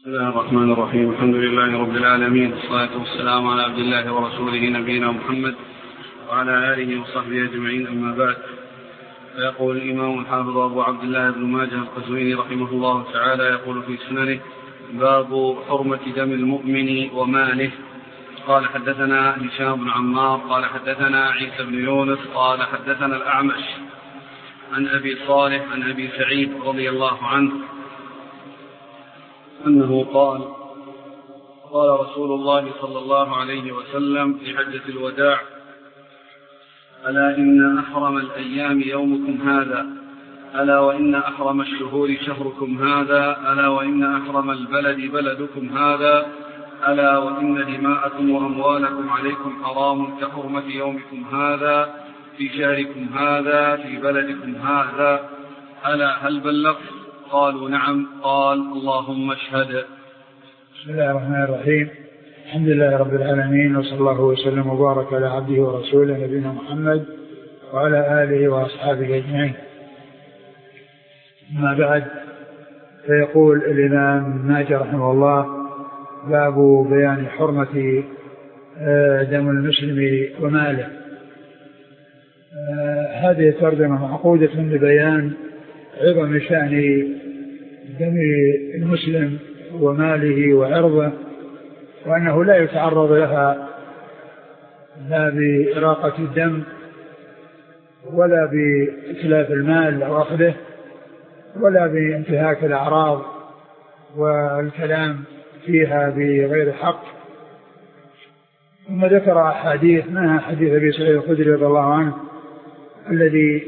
بسم الله الرحمن الرحيم. الحمد لله رب العالمين، والصلاة والسلام على عبد الله ورسوله نبينا محمد وعلى آله وصحبه أجمعين، أما بعد. فيقول الإمام الحافظ أبو عبد الله بن ماجه القزويني رحمه الله تعالى يقول في سننه: باب حرمة دم المؤمن وماله. قال: حدثنا هشام بن عمار قال حدثنا عيسى بن يونس قال حدثنا الأعمش عن أبي صالح عن أبي سعيد رضي الله عنه أنه قال: قال رسول الله صلى الله عليه وسلم في حجة الوداع: ألا إن أحرم الأيام يومكم هذا، ألا وإن أحرم الشهور شهركم هذا، ألا وإن أحرم البلد بلدكم هذا، ألا وإن دماءكم وأموالكم عليكم حرام كحرمة يومكم هذا في شهركم هذا في بلدكم هذا، ألا هل بلغت؟ قالوا: نعم. قال: اللهم اشهد. بسم الله الرحمن الرحيم. الحمد لله رب العالمين، وصلى الله وسلم وبارك على عبده ورسوله نبينا محمد وعلى آله وأصحابه أجمعين. أما بعد، فيقول الإمام ماجه رحمه الله: باب بيان حرمة دم المسلم وماله. هذه الترجمة معقودة لبيان عظم شأن دم المسلم وماله وعرضه، وأنه لا يتعرض لها لا بإراقة الدم ولا بإتلاف المال أو أخذه ولا بانتهاك الأعراض والكلام فيها بغير حق. ثم ذكر أحاديث، منها حديث أبي سعيد الخدري رضي الله عنه الذي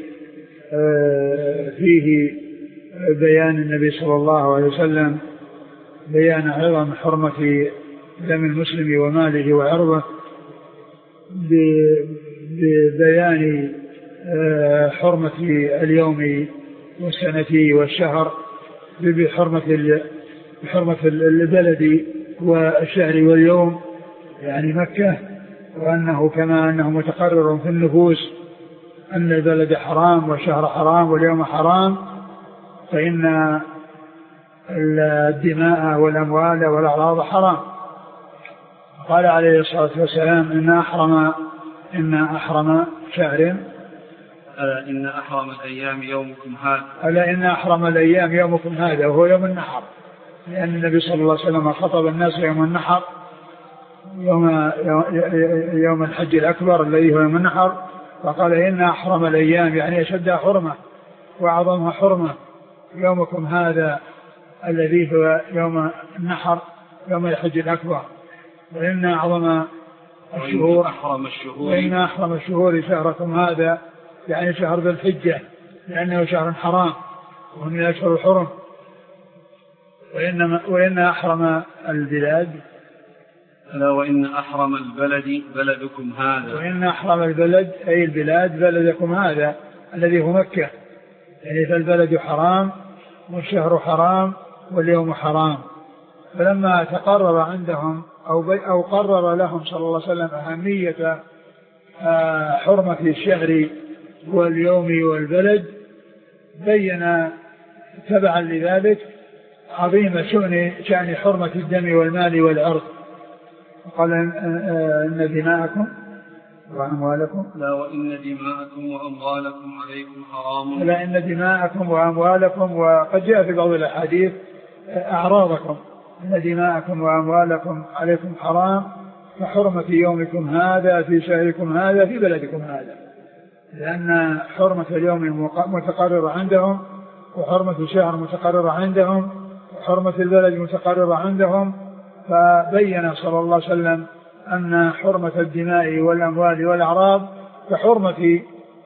فيه بيان النبي صلى الله عليه وسلم بيان عظم حرمة دم المسلم وماله وعرضه، ببيان حرمة اليوم والسنة والشهر، بحرمة البلد والشهر واليوم، يعني مكة، وأنه كما أنه متقرر في النفوس أن البلد حرام والشهر حرام واليوم حرام، فإن الدماء والأموال والأعراض حرام. قال عليه الصلاة والسلام: إن أحرم شهر، ألا إن أحرم الأيام يومكم هذا، ألا إن أحرم الأيام يومكم هذا، وهو يوم النحر، لأن النبي صلى الله عليه وسلم خطب الناس يوم النحر، يوم الحج الأكبر الذي هو يوم النحر، فقال: إن أحرم الأيام، يعني أشد حرمة وأعظمها حرمة، يومكم هذا الذي هو يوم النحر يوم الحج الأكبر، وإن أعظم الشهور وإن أحرم الشهور شهركم هذا، يعني شهر ذي الحجة، لأنه شهر حرام ومن الأشهر الحرم. وإن أحرم البلاد، ألا وإن أحرم البلد بلدكم هذا، وإن أحرم البلد أي البلاد بلدكم هذا الذي هو مكة، يعني فالبلد حرام والشهر حرام واليوم حرام. فلما تقرر عندهم أو قرر لهم صلى الله عليه وسلم أهمية حرمة الشهر واليوم والبلد، بين تبعا لذلك عظيم شأن حرمة الدم والمال والعرض. قال: إن دماءكم وأموالكم، لا وإن دماءكم وأموالكم عليكم حرام، لا إن دماءكم وأموالكم، وقد جاء في بعض الأحاديث أعراضكم، إن دماءكم وأموالكم عليكم حرام كحرمة يومكم هذا في شهركم هذا في بلدكم هذا، لأن حرمة اليوم متقررة عندهم، وحرمة الشهر متقررة عندهم، وحرمة البلد متقررة عندهم. فبين صلى الله عليه وسلم أن حرمة الدماء والأموال والأعراض كحرمة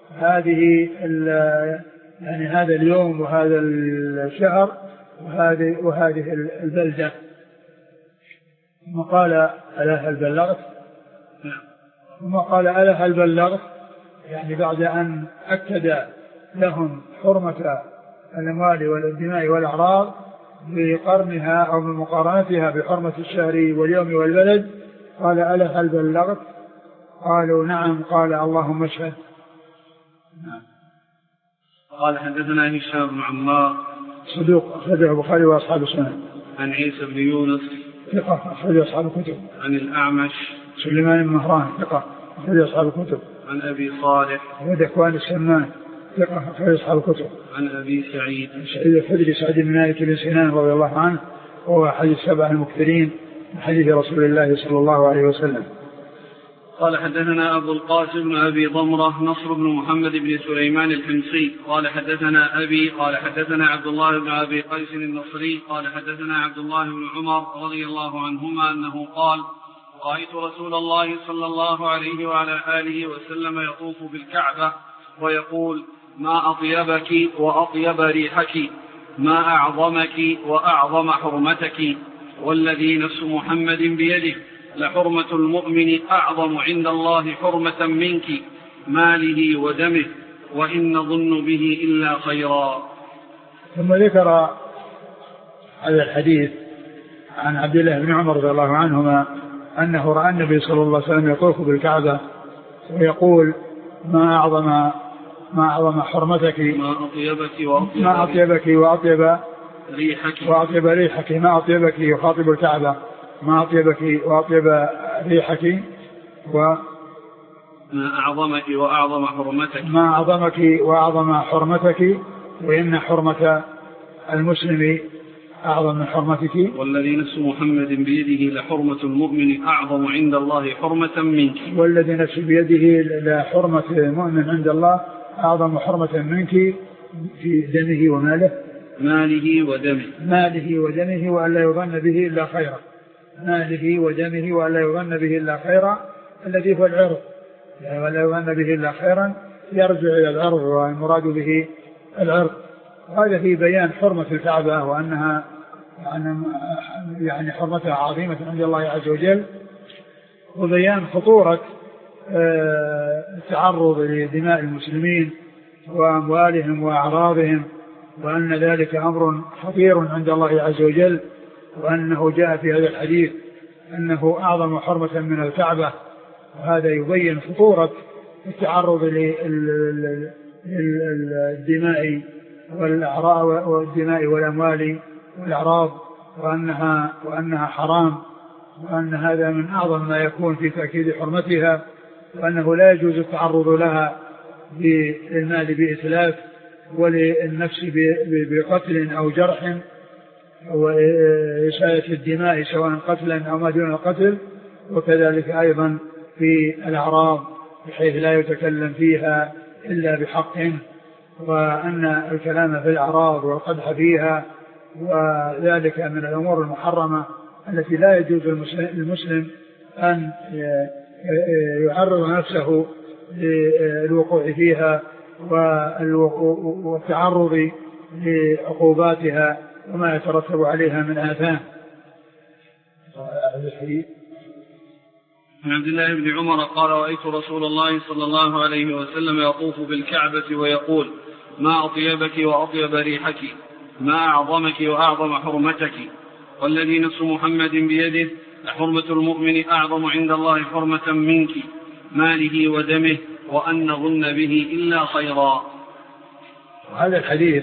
يعني هذا اليوم وهذا الشهر وهذه البلدة. ثم قال: ألا هل بلغت؟ ثم قال: ألا هل بلغت؟ يعني بعد أن أكد لهم حرمة الأموال والدماء والأعراض بقرنها أو بمقارنتها بحرمة الشهر واليوم والبلد، قال: ألا هل بلغت؟ قالوا: نعم. قال: اللهم اشهد. قال: حدثنا هشام بن عمار صدوق أخرجه البخاري وأصحاب السنن. عن عيسى بن يونس ثقة أخرج أصحاب الكتب. عن الأعمش سليمان بن مهران ثقة أخرج أصحاب الكتب. عن أبي صالح ذكوان السمان ثقة أخرج أصحاب الكتب. عن أبي سعيد الخدري سعد بن مالك بن سنان رضي الله عنه وهو أحد السبع المكثرين من حديث رسول الله صلى الله عليه وسلم. قال حدثنا أبو القاسم بن أبي ضمرة نصر بن محمد بن سليمان الحمصي قال حدثنا أبي قال حدثنا عبد الله بن أبي قيس النصري قال حدثنا عبد الله بن عمر رضي الله عنهما أنه قال رأيت رسول الله صلى الله عليه وعلى آله وسلم يطوف بالكعبة ويقول ما أطيبك وأطيب ريحك ما أعظمك وأعظم حرمتك والذي نفس محمد بيده لحرمة المؤمن أعظم عند الله حرمة منك ماله ودمه وإن نظن به إلا خيرا. ثم ذكر هذا الحديث عن عبد الله بن عمر رضي الله عنهما أنه رأى النبي صلى الله عليه وسلم يطوف بالكعبة ويقول ما أعظم حرمتك ما أطيبك وأطيب ريحك ما أطيبك يخاطب الكعبة ما أطيبك وأطيب ريحك ما أعظمك وأعظم حرمتك ما أعظمك وأعظم حرمتك وإن حرمة المسلم أعظم من حرمتك والذي نفس محمد بيده لحرمة المؤمن أعظم عند الله حرمة منك والذي نفس بيده لحرمة المؤمن عند الله أعظم حرمة منك في دمه وماله ماله ودمه وألا يظن به إلا خيرا ماله ودمه وألا يظن به إلا خيرا الذي هو العرض ولا يظن به إلا خيرا يرجع إلى العرض والمراد به العرض. وهذا في بيان حرمة الكعبة وأنها يعني حرمتها عظيمة عند الله عز وجل وبيان خطورة التعرض لدماء المسلمين وأموالهم وأعراضهم وأن ذلك أمر خطير عند الله عز وجل وأنه جاء في هذا الحديث أنه أعظم حرمة من الكعبة. وهذا يبين خطورة التعرض للدماء والدماء والأموال والأعراض وأنها حرام وأن هذا من أعظم ما يكون في تأكيد حرمتها وأنه لا يجوز التعرض لها للمال بإتلاف وللنفس بقتل أو جرح وإساءة الدماء سواء قتلا أو ما دون القتل وكذلك أيضا في الأعراض بحيث لا يتكلم فيها إلا بحق وأن الكلام في الأعراض والقدح فيها وذلك من الأمور المحرمة التي لا يجوز للمسلم أن يعرض نفسه للوقوع فيها والتعرض لعقوباتها وما يترتب عليها من آثام. عن عبد الله بن عمر قال رأيت رسول الله صلى الله عليه وسلم يطوف بالكعبة ويقول ما أطيبك وأطيب ريحك ما أعظمك وأعظم حرمتك والذي نفس محمد بيده لحرمة المؤمن أعظم عند الله حرمة منك ماله ودمه وأن نظن به إلا خيرا. هذا الحديث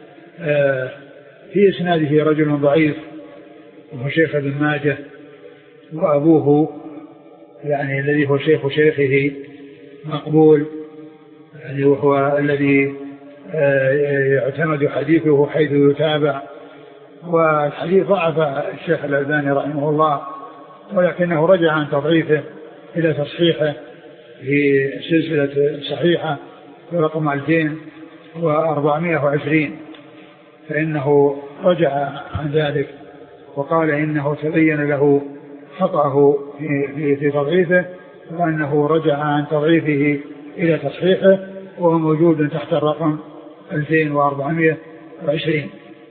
في إسناده رجل ضعيف وهو شيخ ابن ماجه وأبوه يعني الذي هو شيخ شيخه مقبول يعني وهو الذي يعتمد حديثه حيث يتابع والحديث ضعف الشيخ الألباني رحمه الله ولكنه رجع عن تضعيفه إلى تصحيحه في سلسلة صحيحة برقم 2420 فإنه رجع عن ذلك وقال إنه تبين له خطأه في تضعيفه وأنه رجع عن تضعيفه إلى تصحيحه وهو موجود تحت الرقم 2420.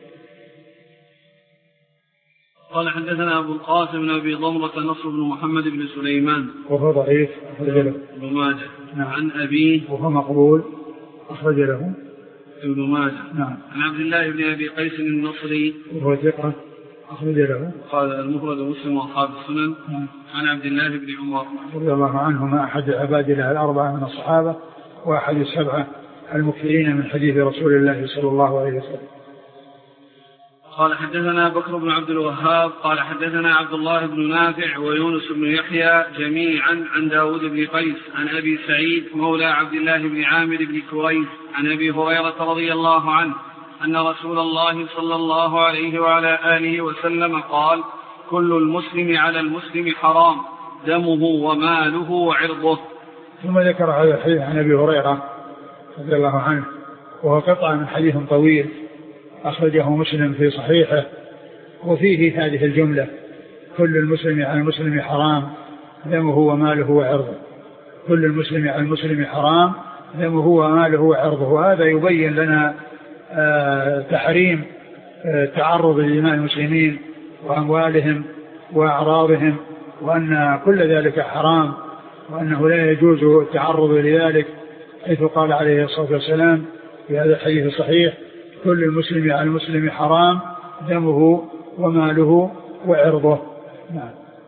قال حدثنا أبو القاسم بن أبي ضمرة نصر بن محمد بن سليمان وهو ضعيف أخرج له ابن ماجه. عن أبيه وهو مقبول أخرج له ابن ماجه. نعم. عن عبد الله بن أبي قيس النصري وهو ثقة أخرج له قال المفرد مسلم وأصحاب السنن. عن عبد الله بن عمر رضي الله عنهما أحد عباد الله الأربعة من الصحابة وأحد السبعة المكثرين من حديث رسول الله صلى الله عليه وسلم. قال حدثنا بكر بن عبد الوهاب قال حدثنا عبد الله بن نافع ويونس بن يحيى جميعا عن داود بن قيس عن أبي سعيد مولى عبد الله بن عامر بن كريث عن أبي هريرة رضي الله عنه أن رسول الله صلى الله عليه وعلى آله وسلم قال: كل المسلم على المسلم حرام، دمه وماله وعرضه. ثم ذكر هذا الحديث عن أبي هريرة رضي الله عنه، وهو قطعة من حديث طويل أخرجه مسلم في صحيحه، وفيه هذه الجملة: كل المسلم على المسلم حرام، دمه وماله وعرضه. كل المسلم على المسلم حرام، دمه وماله وعرضه. وهذا يبين لنا تحريم تعرض لدماء المسلمين وأموالهم وأعراضهم، وأن كل ذلك حرام، وأنه لا يجوز التعرض لذلك، حيث قال عليه الصلاة والسلام في هذا الحديث الصحيح: كل المسلم على المسلم حرام، دمه وماله وعرضه. نعم.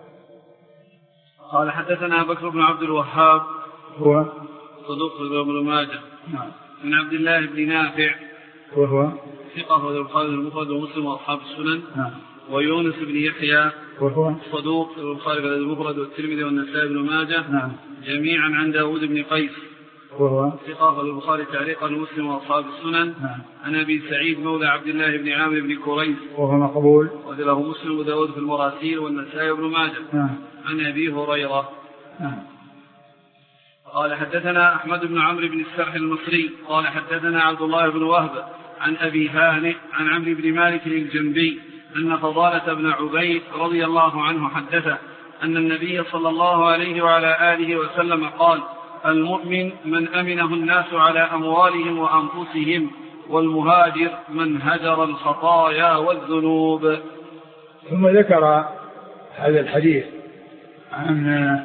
قال حدثنا بكر بن عبد الوهاب هو صدوق ابن ماجه. نعم. من عبد الله بن نافع وهو ثقة البخاري المفرد ومسلم وأصحاب السنن. نعم. ويونس بن يحيى وهو صدوق البخاري المفرد والترمذي والنسائي بن ماجه. نعم. جميعا عن داود بن قيس وهو ثقة البخاري تعليقا ومسلم وأصحاب السنن. نعم. عن أبي سعيد مولى عبد الله بن عامر بن كريث وهو مقبول، وله مسلم وداود في المراسيل والنسائي بن ماجه. نعم. عن أبي هريرة. نعم. قال حدثنا أحمد بن عمرو بن السرح المصري قال حدثنا عبد الله بن وهب عن أبي هانئ عن عمرو بن مالك الجنبي أن فضالة بن عبيد رضي الله عنه حدثه أن النبي صلى الله عليه وعلى آله وسلم قال: المؤمن من أمنه الناس على أموالهم وأنفسهم، والمهاجر من هجر الخطايا والذنوب. ثم ذكر هذا الحديث عن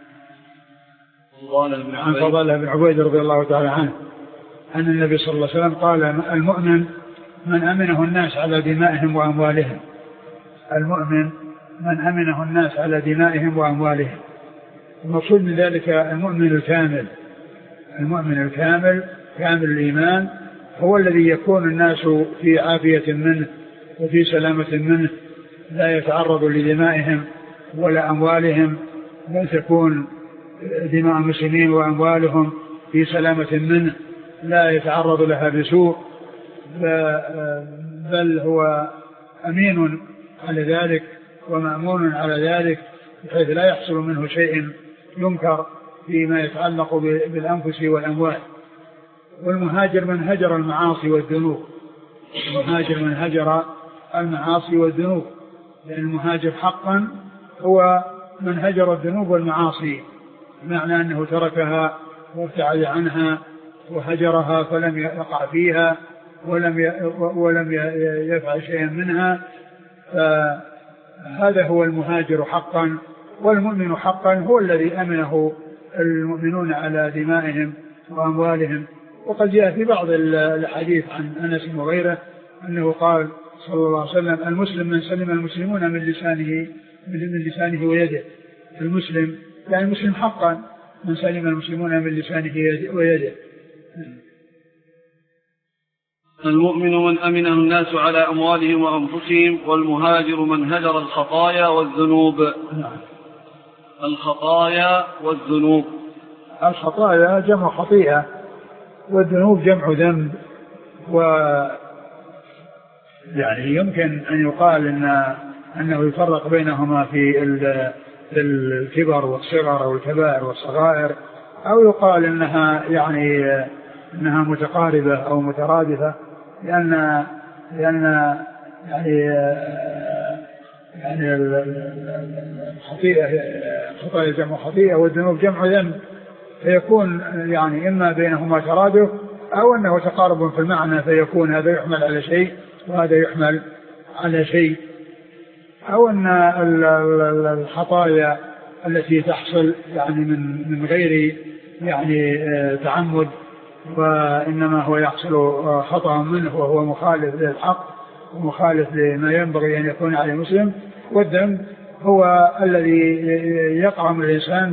فضالة بن عبيد رضي الله تعالى عنه أن النبي صلى الله عليه وسلم قال: المؤمن من أمنه الناس على دمائهم وأموالهم. المؤمن من أمنه الناس على دمائهم وأموالهم. المقصود من ذلك المؤمن الكامل. المؤمن الكامل كامل الإيمان هو الذي يكون الناس في عافية منه وفي سلامة منه، لا يتعرض لدمائهم ولا أموالهم، بل تكون دماء المسلمين وأموالهم في سلامة منه، لا يتعرض لها بسوء، بل هو أمين على ذلك ومأمون على ذلك، بحيث لا يحصل منه شيء ينكر فيما يتعلق بالأنفس والأموال. والمهاجر من هجر المعاصي والذنوب. المهاجر من هجر المعاصي والذنوب، لأن المهاجر حقا هو من هجر الذنوب والمعاصي، بمعنى أنه تركها وابتعد عنها وهجرها فلم يقع فيها ولم يفعل شيئا منها، فهذا هو المهاجر حقا. والمؤمن حقا هو الذي أمنه المؤمنون على دمائهم وأموالهم. وقد جاء في بعض الحديث عن أنس وغيره أنه قال صلى الله عليه وسلم: المسلم من سلم المسلمون من لسانه ويده. المسلم يعني المسلم حقا من سلم المسلمون من لسانه ويده. المؤمن من أمنه الناس على أموالهم وأنفسهم، والمهاجر من هجر الخطايا والذنوب. الخطايا والذنوب. الخطايا جمع خطيئة، والذنوب جمع ذنب. يعني يمكن أن يقال أنه يفرق بينهما في الكبر والصغر أو الكبائر والصغائر، أو يقال أنها أنها متقاربة أو مترادفة، لأن الخطايا جمع خطيئة والذنوب جمع ذنب، فيكون إما بينهما ترادف أو أنه تقارب في المعنى، فيكون هذا يحمل على شيء وهذا يحمل على شيء، أو أن الخطايا التي تحصل من غير تعمد، وإنما هو يحصل خطأ منه وهو مخالف للحق ومخالف لما ينبغي أن يكون عليه المسلم. والذنب هو الذي يقع من الإنسان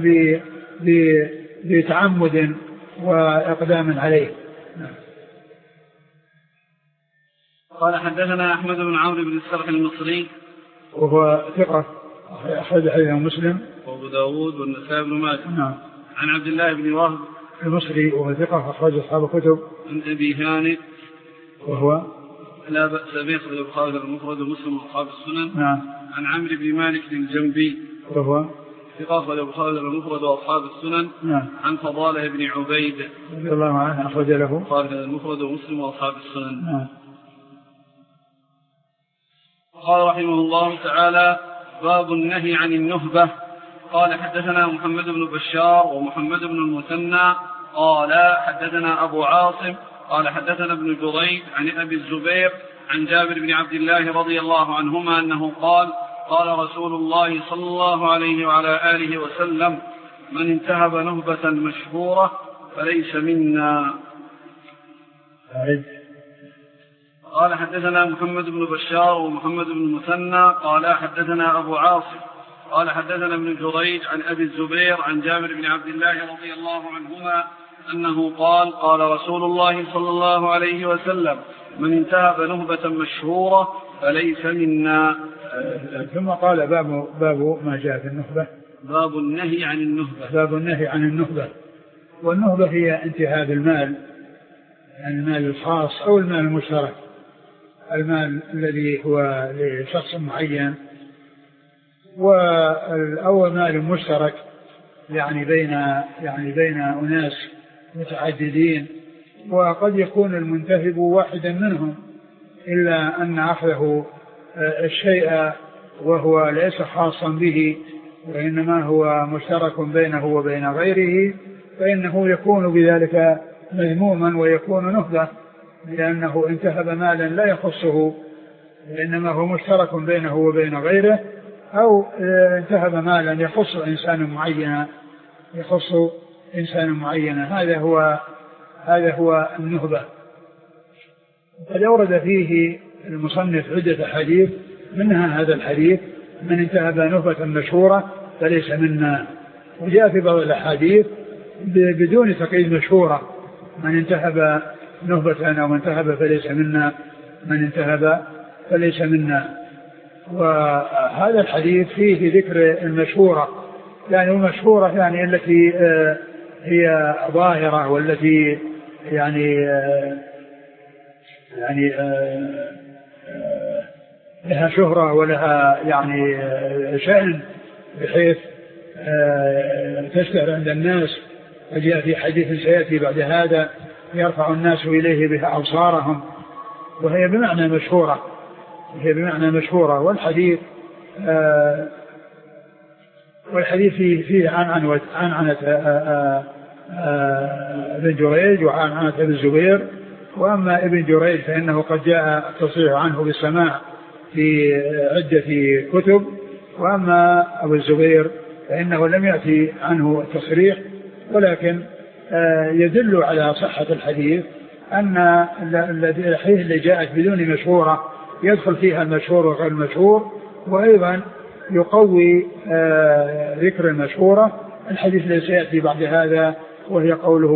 بتعمد وإقدام عليه. قال حدثنا أحمد بن عمرو بن السرح المصري وهو ثقة أخرج حديثه مسلم وأبو داود والنسائي بن ماجه. نعم. عن عبد الله بن وهب المصري وهو ثقة أخرج أصحاب الكتب. عن أبي هانئ وهو لا بأس به أخرج البخاري المفرد ومسلم وأصحاب السنن. نعم. عن عمرو بن مالك الجنبي وهو ثقة أخرج البخاري المفرد وأصحاب السنن. نعم. عن فضالة بن عبيد رضي الله عنه أخرج له البخاري المفرد ومسلم وأصحاب السنن. نعم. قال رحمه الله تعالى: باب النهي عن النهبة. قال حدثنا محمد بن بشار ومحمد بن المثنى قال حدثنا أبو عاصم قال حدثنا ابن جريج عن أبي الزبير عن جابر بن عبد الله رضي الله عنهما أنه قال: قال رسول الله صلى الله عليه وعلى آله وسلم: من انتهب نهبة مشهورة فليس منا. قال حدثنا محمد بن بشار ومحمد بن المثنى قال حدثنا أبو عاصم قال حدثنا ابن جريج عن أبي الزبير عن جابر بن عبد الله رضي الله عنهما أنه قال: قال رسول الله صلى الله عليه وسلم: من انتهب نهبة مشهورة فليس منا. ثم قال باب ما جاء في النهبة. باب النهي عن النهبة. باب النهي عن النهبة. والنهبة هي انتهاب المال، يعني المال الخاص أو المال المشترك، المال الذي هو لشخص معين، أو مال مشترك يعني بين أناس متعددين، وقد يكون المنتهب واحدا منهم، إلا أن أخذه الشيء وهو ليس خاصا به وإنما هو مشترك بينه وبين غيره، فإنه يكون بذلك مذموما ويكون نهبة، لأنه انتهب مالا لا يخصه وإنما هو مشترك بينه وبين غيره، أو انتهب مالا يخص إنسان معينا. هذا هو النهبة. قد أورد فيه المصنف عدة حديث، منها هذا الحديث: من انتهب نهبة مشهورة فليس منا. وجاء في بعض الأحاديث بدون تقييد مشهورة: من انتهب نهبة أو من انتهب فليس منا، من انتهب فليس منا. وهذا الحديث فيه ذكر المشهورة، يعني المشهورة يعني التي هي ظاهرة، والتي يعني لها شهرة ولها يعني شأن بحيث تشتهر عند الناس. وجاء في حديث سيأتي بعد هذا: يرفع الناس إليه بها أبصارهم، وهي بمعنى مشهورة. والحديث فيه عنعنة ابن جريج وعنعنة ابن الزبير. وأما ابن جريج فإنه قد جاء التصريح عنه بالسماع في عدة كتب، وأما أبو الزبير فإنه لم يأتي عنه التصريح، ولكن يدل على صحة الحديث أن الحديث اللي جاءت بدون مشهورة يدخل فيها المشهور وغير المشهور، وأيضا يقوي ذكر المشهورة الحديث الذي سيأتي بعد هذا، وهي قوله: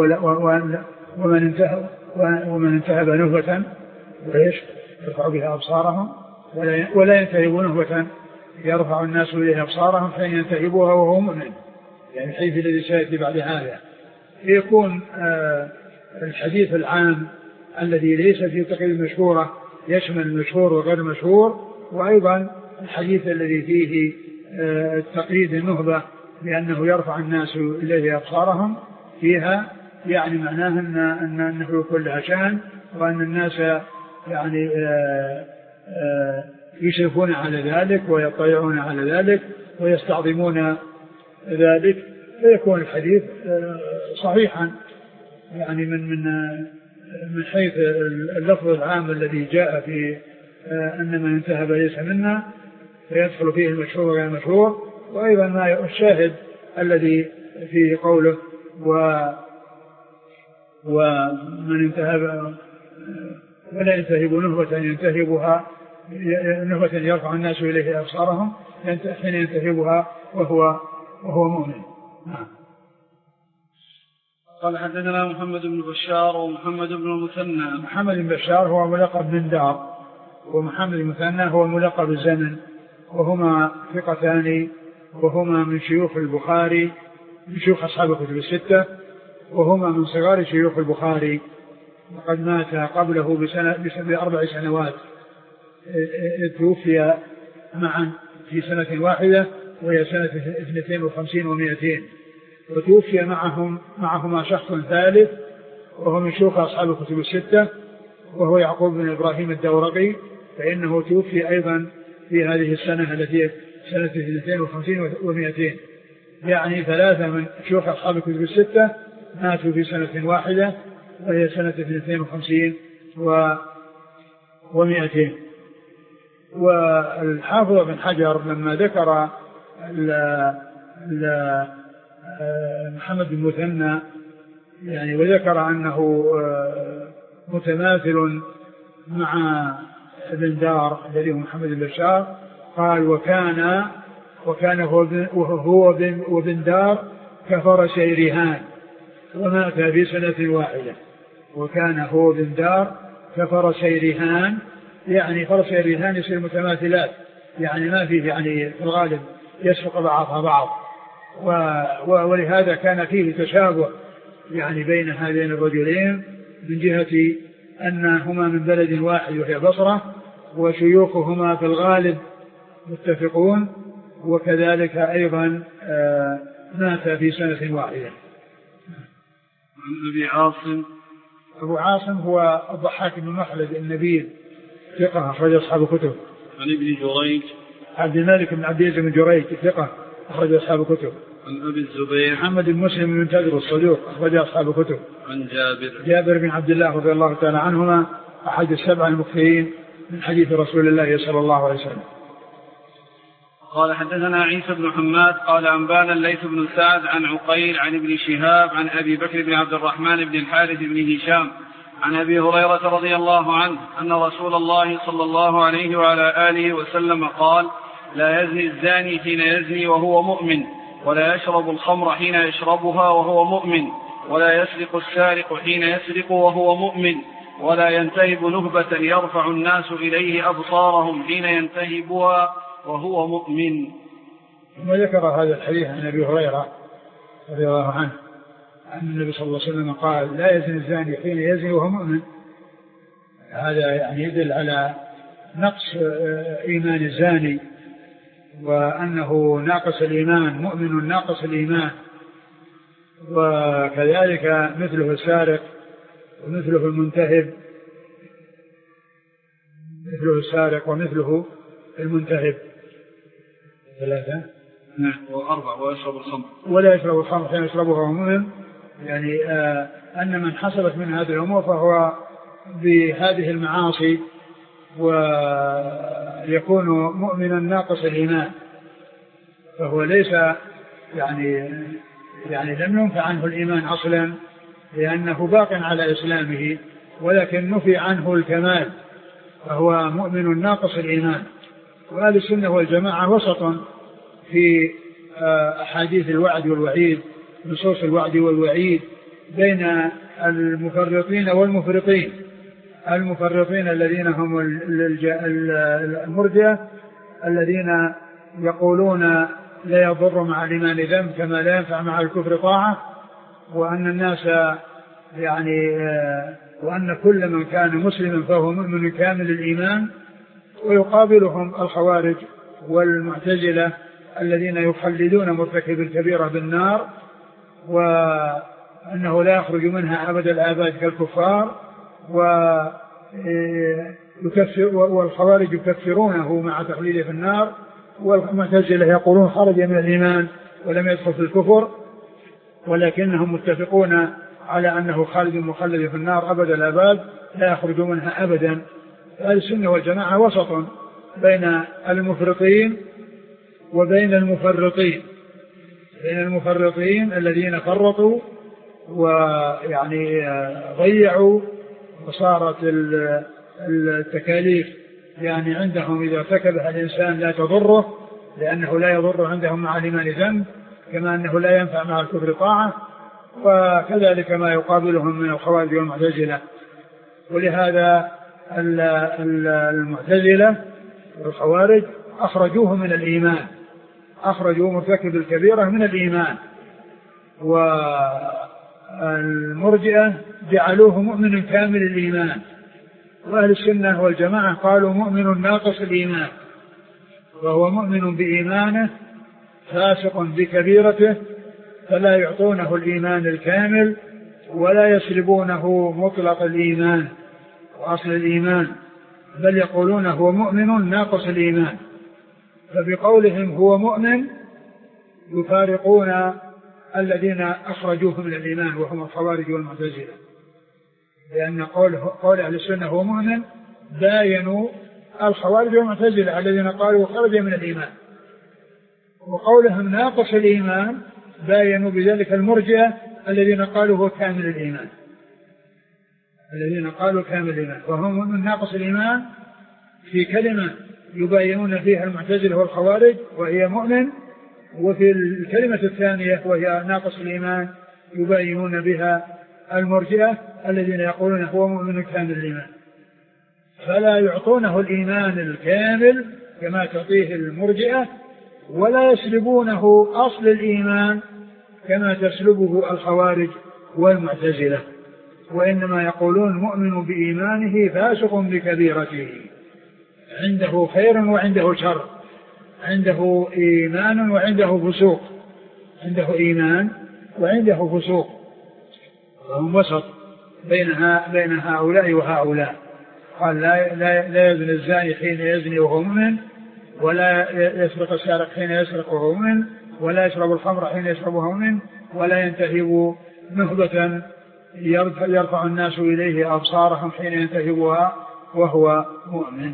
ومن انتهب نهبة يرفع بها أبصارهم ولا ينتهب نهبة يرفع الناس إليه أبصارهم فإن ينتهبوها وهو مؤمن، يعني الحديث الذي سيأتي بعد هذا. يكون الحديث العام الذي ليس فيه تقييد مشهورة يشمل المشهور وغير المشهور، وأيضا الحديث الذي فيه تقييد النهبة بأنه يرفع الناس إليه أبصارهم فيها، يعني معناه أنه يكون لها شأن، وأن الناس يعني يشرفون على ذلك ويطيعون على ذلك ويستعظمون ذلك، فيكون الحديث صحيحا يعني من حيث اللفظ العام الذي جاء في أن من انتهب ليس منا، فيدخل فيه المشهور وغير المشهور، وأيضا ما الشاهد الذي في قوله: ومن انتهب ولا ينتهب نهبة ينتهبها نهبة يرفع الناس إليه أبصارهم حين ينتهبها وهو مؤمن. قال حدثنا محمد بن بشار ومحمد بن المثنى. محمد بن بشار هو ملقب من دار، ومحمد المثنى هو ملقب الزمن، وهما ثقتان، وهما من شيوخ البخاري، من شيوخ أصحاب الكتب الستة، وهما من صغار شيوخ البخاري، وقد مات قبله ب4 سنوات. توفي معا في سنة واحدة وهي سنة 52 و200، وتوفي معهما شخص ثالث وهو من شيوخ أصحاب الكتب الستة، وهو يعقوب بن إبراهيم الدورقي، فإنه توفي أيضا في هذه السنة التي سنة 52 و200، يعني 3 من شيوخ أصحاب الكتب الستة ماتوا في سنة واحدة وهي سنة 52 و200. والحافظ بن حجر لما ذكر محمد بن المثنى يعني وذكر أنه متماثل مع ابن دار الذي هو محمد بن بشار، قال وكان هو وابن دار كفرسي رهان ومات في سنة واحدة. وكان هو وابن دار كفرسي رهان، يعني فرسي الرهان يصير متماثلات، يعني ما فيه يعني في الغالب يسبق بعضها بعض، ولهذا كان فيه تشابه يعني بين هذين الرجلين من جهة أنهما من بلد واحد وهي بصرة، وشيوخهما في الغالب متفقون، وكذلك أيضا مات في سنة واحدة. عن أبي عاصم. أبو عاصم هو الضحاك بن مخلد النبيل، ثقة أخرج أصحاب الكتب. عن ابن جريج. عبد الملك بن عبد العزيز بن جريج، ثقة أخرج أصحاب الكتب. عن أبي الزبير. محمد بن مسلم بن تدر الصدوق أخرج أصحاب الكتب. عن جابر بن عبد الله رضي الله تعالى عنهما، أحد 7 المكثرين من حديث رسول الله صلى الله عليه وسلم. قال حدثنا عيسى بن حماد قال أنبانا الليث بن سعد عن عقيل عن ابن شهاب عن أبي بكر بن عبد الرحمن بن الحارث بن هشام عن أبي هريرة رضي الله عنه أن رسول الله صلى الله عليه وعلى آله وسلم قال: لا يزني الزاني حين يزني وهو مؤمن، ولا يشرب الخمر حين يشربها وهو مؤمن، ولا يسرق السارق حين يسرق وهو مؤمن، ولا ينتهب نهبة يرفع الناس إليه أبصارهم حين ينتهبها وهو مؤمن. ثم ذكر هذا الحديث عن أبي هريرة رضي الله عنه أن النبي صلى الله عليه وسلم قال: لا يزني الزاني حين يزني وهو مؤمن. هذا يعني يدل على نقص إيمان الزاني، وأنه ناقص الإيمان، مؤمن ناقص الإيمان. وكذلك مثله السارق ومثله المنتهب، مثله السارق ومثله المنتهب 3. و4 ويشرب الخمر ولا يشرب الخمر حين يشربها وهو مؤمن، يعني أن من حصلت من هذه الأمور فهو بهذه المعاصي ويكون مؤمنا ناقص الإيمان، فهو ليس يعني لم ينفع عنه الإيمان أصلا لأنه باق على إسلامه، ولكن نفي عنه الكمال، فهو مؤمن ناقص الإيمان. وأهل السنة والجماعة وسط في أحاديث الوعد والوعيد، نصوص الوعد والوعيد بين المفرطين والمفرطين. المفرطين الذين هم المرجئة الذين يقولون لا يضر مع الإيمان ذنب كما لا ينفع مع الكفر طاعة، وأن الناس وأن كل من كان مسلما فهو مؤمن كامل الإيمان. ويقابلهم الخوارج والمعتزلة الذين يخلدون مرتكب الكبيرة بالنار، وأنه لا يخرج منها أبد الآباد كالكفار، والخوارج يكفرونه مع تخليده في النار، والمعتزلة يقولون خرج من الإيمان ولم يدخل في الكفر، ولكنهم متفقون على أنه خالد مخلد في النار أبد الآباد لا يخرج منها أبدا. أهل السنة والجماعة وسط بين المفرطين وبين المفرطين، بين المفرطين الذين فرطوا ويعني ضيعوا، وصارت التكاليف يعني عندهم إذا ارتكبها الإنسان لا تضره، لأنه لا يضر عندهم مع الإيمان ذنب كما أنه لا ينفع مع الكفر طاعة. وكذلك ما يقابلهم من الخوارج والمعتزلة. ولهذا المعتزلة والخوارج أخرجوه من الإيمان، أخرجوا مرتكب الكبيرة من الإيمان، والمرجئة جعلوه مؤمن كامل الإيمان، وأهل السنة والجماعة قالوا مؤمن ناقص الإيمان، وهو مؤمن بإيمانه فاسق بكبيرته، فلا يعطونه الإيمان الكامل ولا يسلبونه مطلق الإيمان وأصل الإيمان، بل يقولون هو مؤمن ناقص الإيمان. فبقولهم هو مؤمن يفارقون الذين أخرجوه من الإيمان وهم الخوارج والمعتزلة، لأن قول أهل السنة هو مؤمن باينوا الخوارج والمعتزلة الذين قالوا خرج من الإيمان، وقولهم ناقص الإيمان باينوا بذلك المرجئة الذين قالوا هو كامل الإيمان، الذين قالوا كامل الإيمان، وهم من ناقص الإيمان في كلمة يباينون فيها المعتزلة والخوارج وهي مؤمن، وفي الكلمة الثانية وهي ناقص الإيمان يباينون بها المرجئة الذين يقولون هو مؤمن كامل الإيمان، فلا يعطونه الإيمان الكامل كما تعطيه المرجئة، ولا يسلبونه أصل الإيمان كما تسلبه الخوارج والمعتزلة، وإنما يقولون مؤمن بإيمانه فاسق بكبيرته، عنده خير وعنده شر، عنده إيمان وعنده فسوق، عنده إيمان وعنده فسوق، وهم وسط بين هؤلاء وهؤلاء. قال لا يزني الزاني حين يزني وهو مؤمن، ولا يسرق السارق حين يسرق وهو مؤمن، ولا يشرب الخمر حين يشربها مؤمن، ولا ينتهب نهبة يرفع الناس إليه أبصارهم حين ينتهبها وهو مؤمن.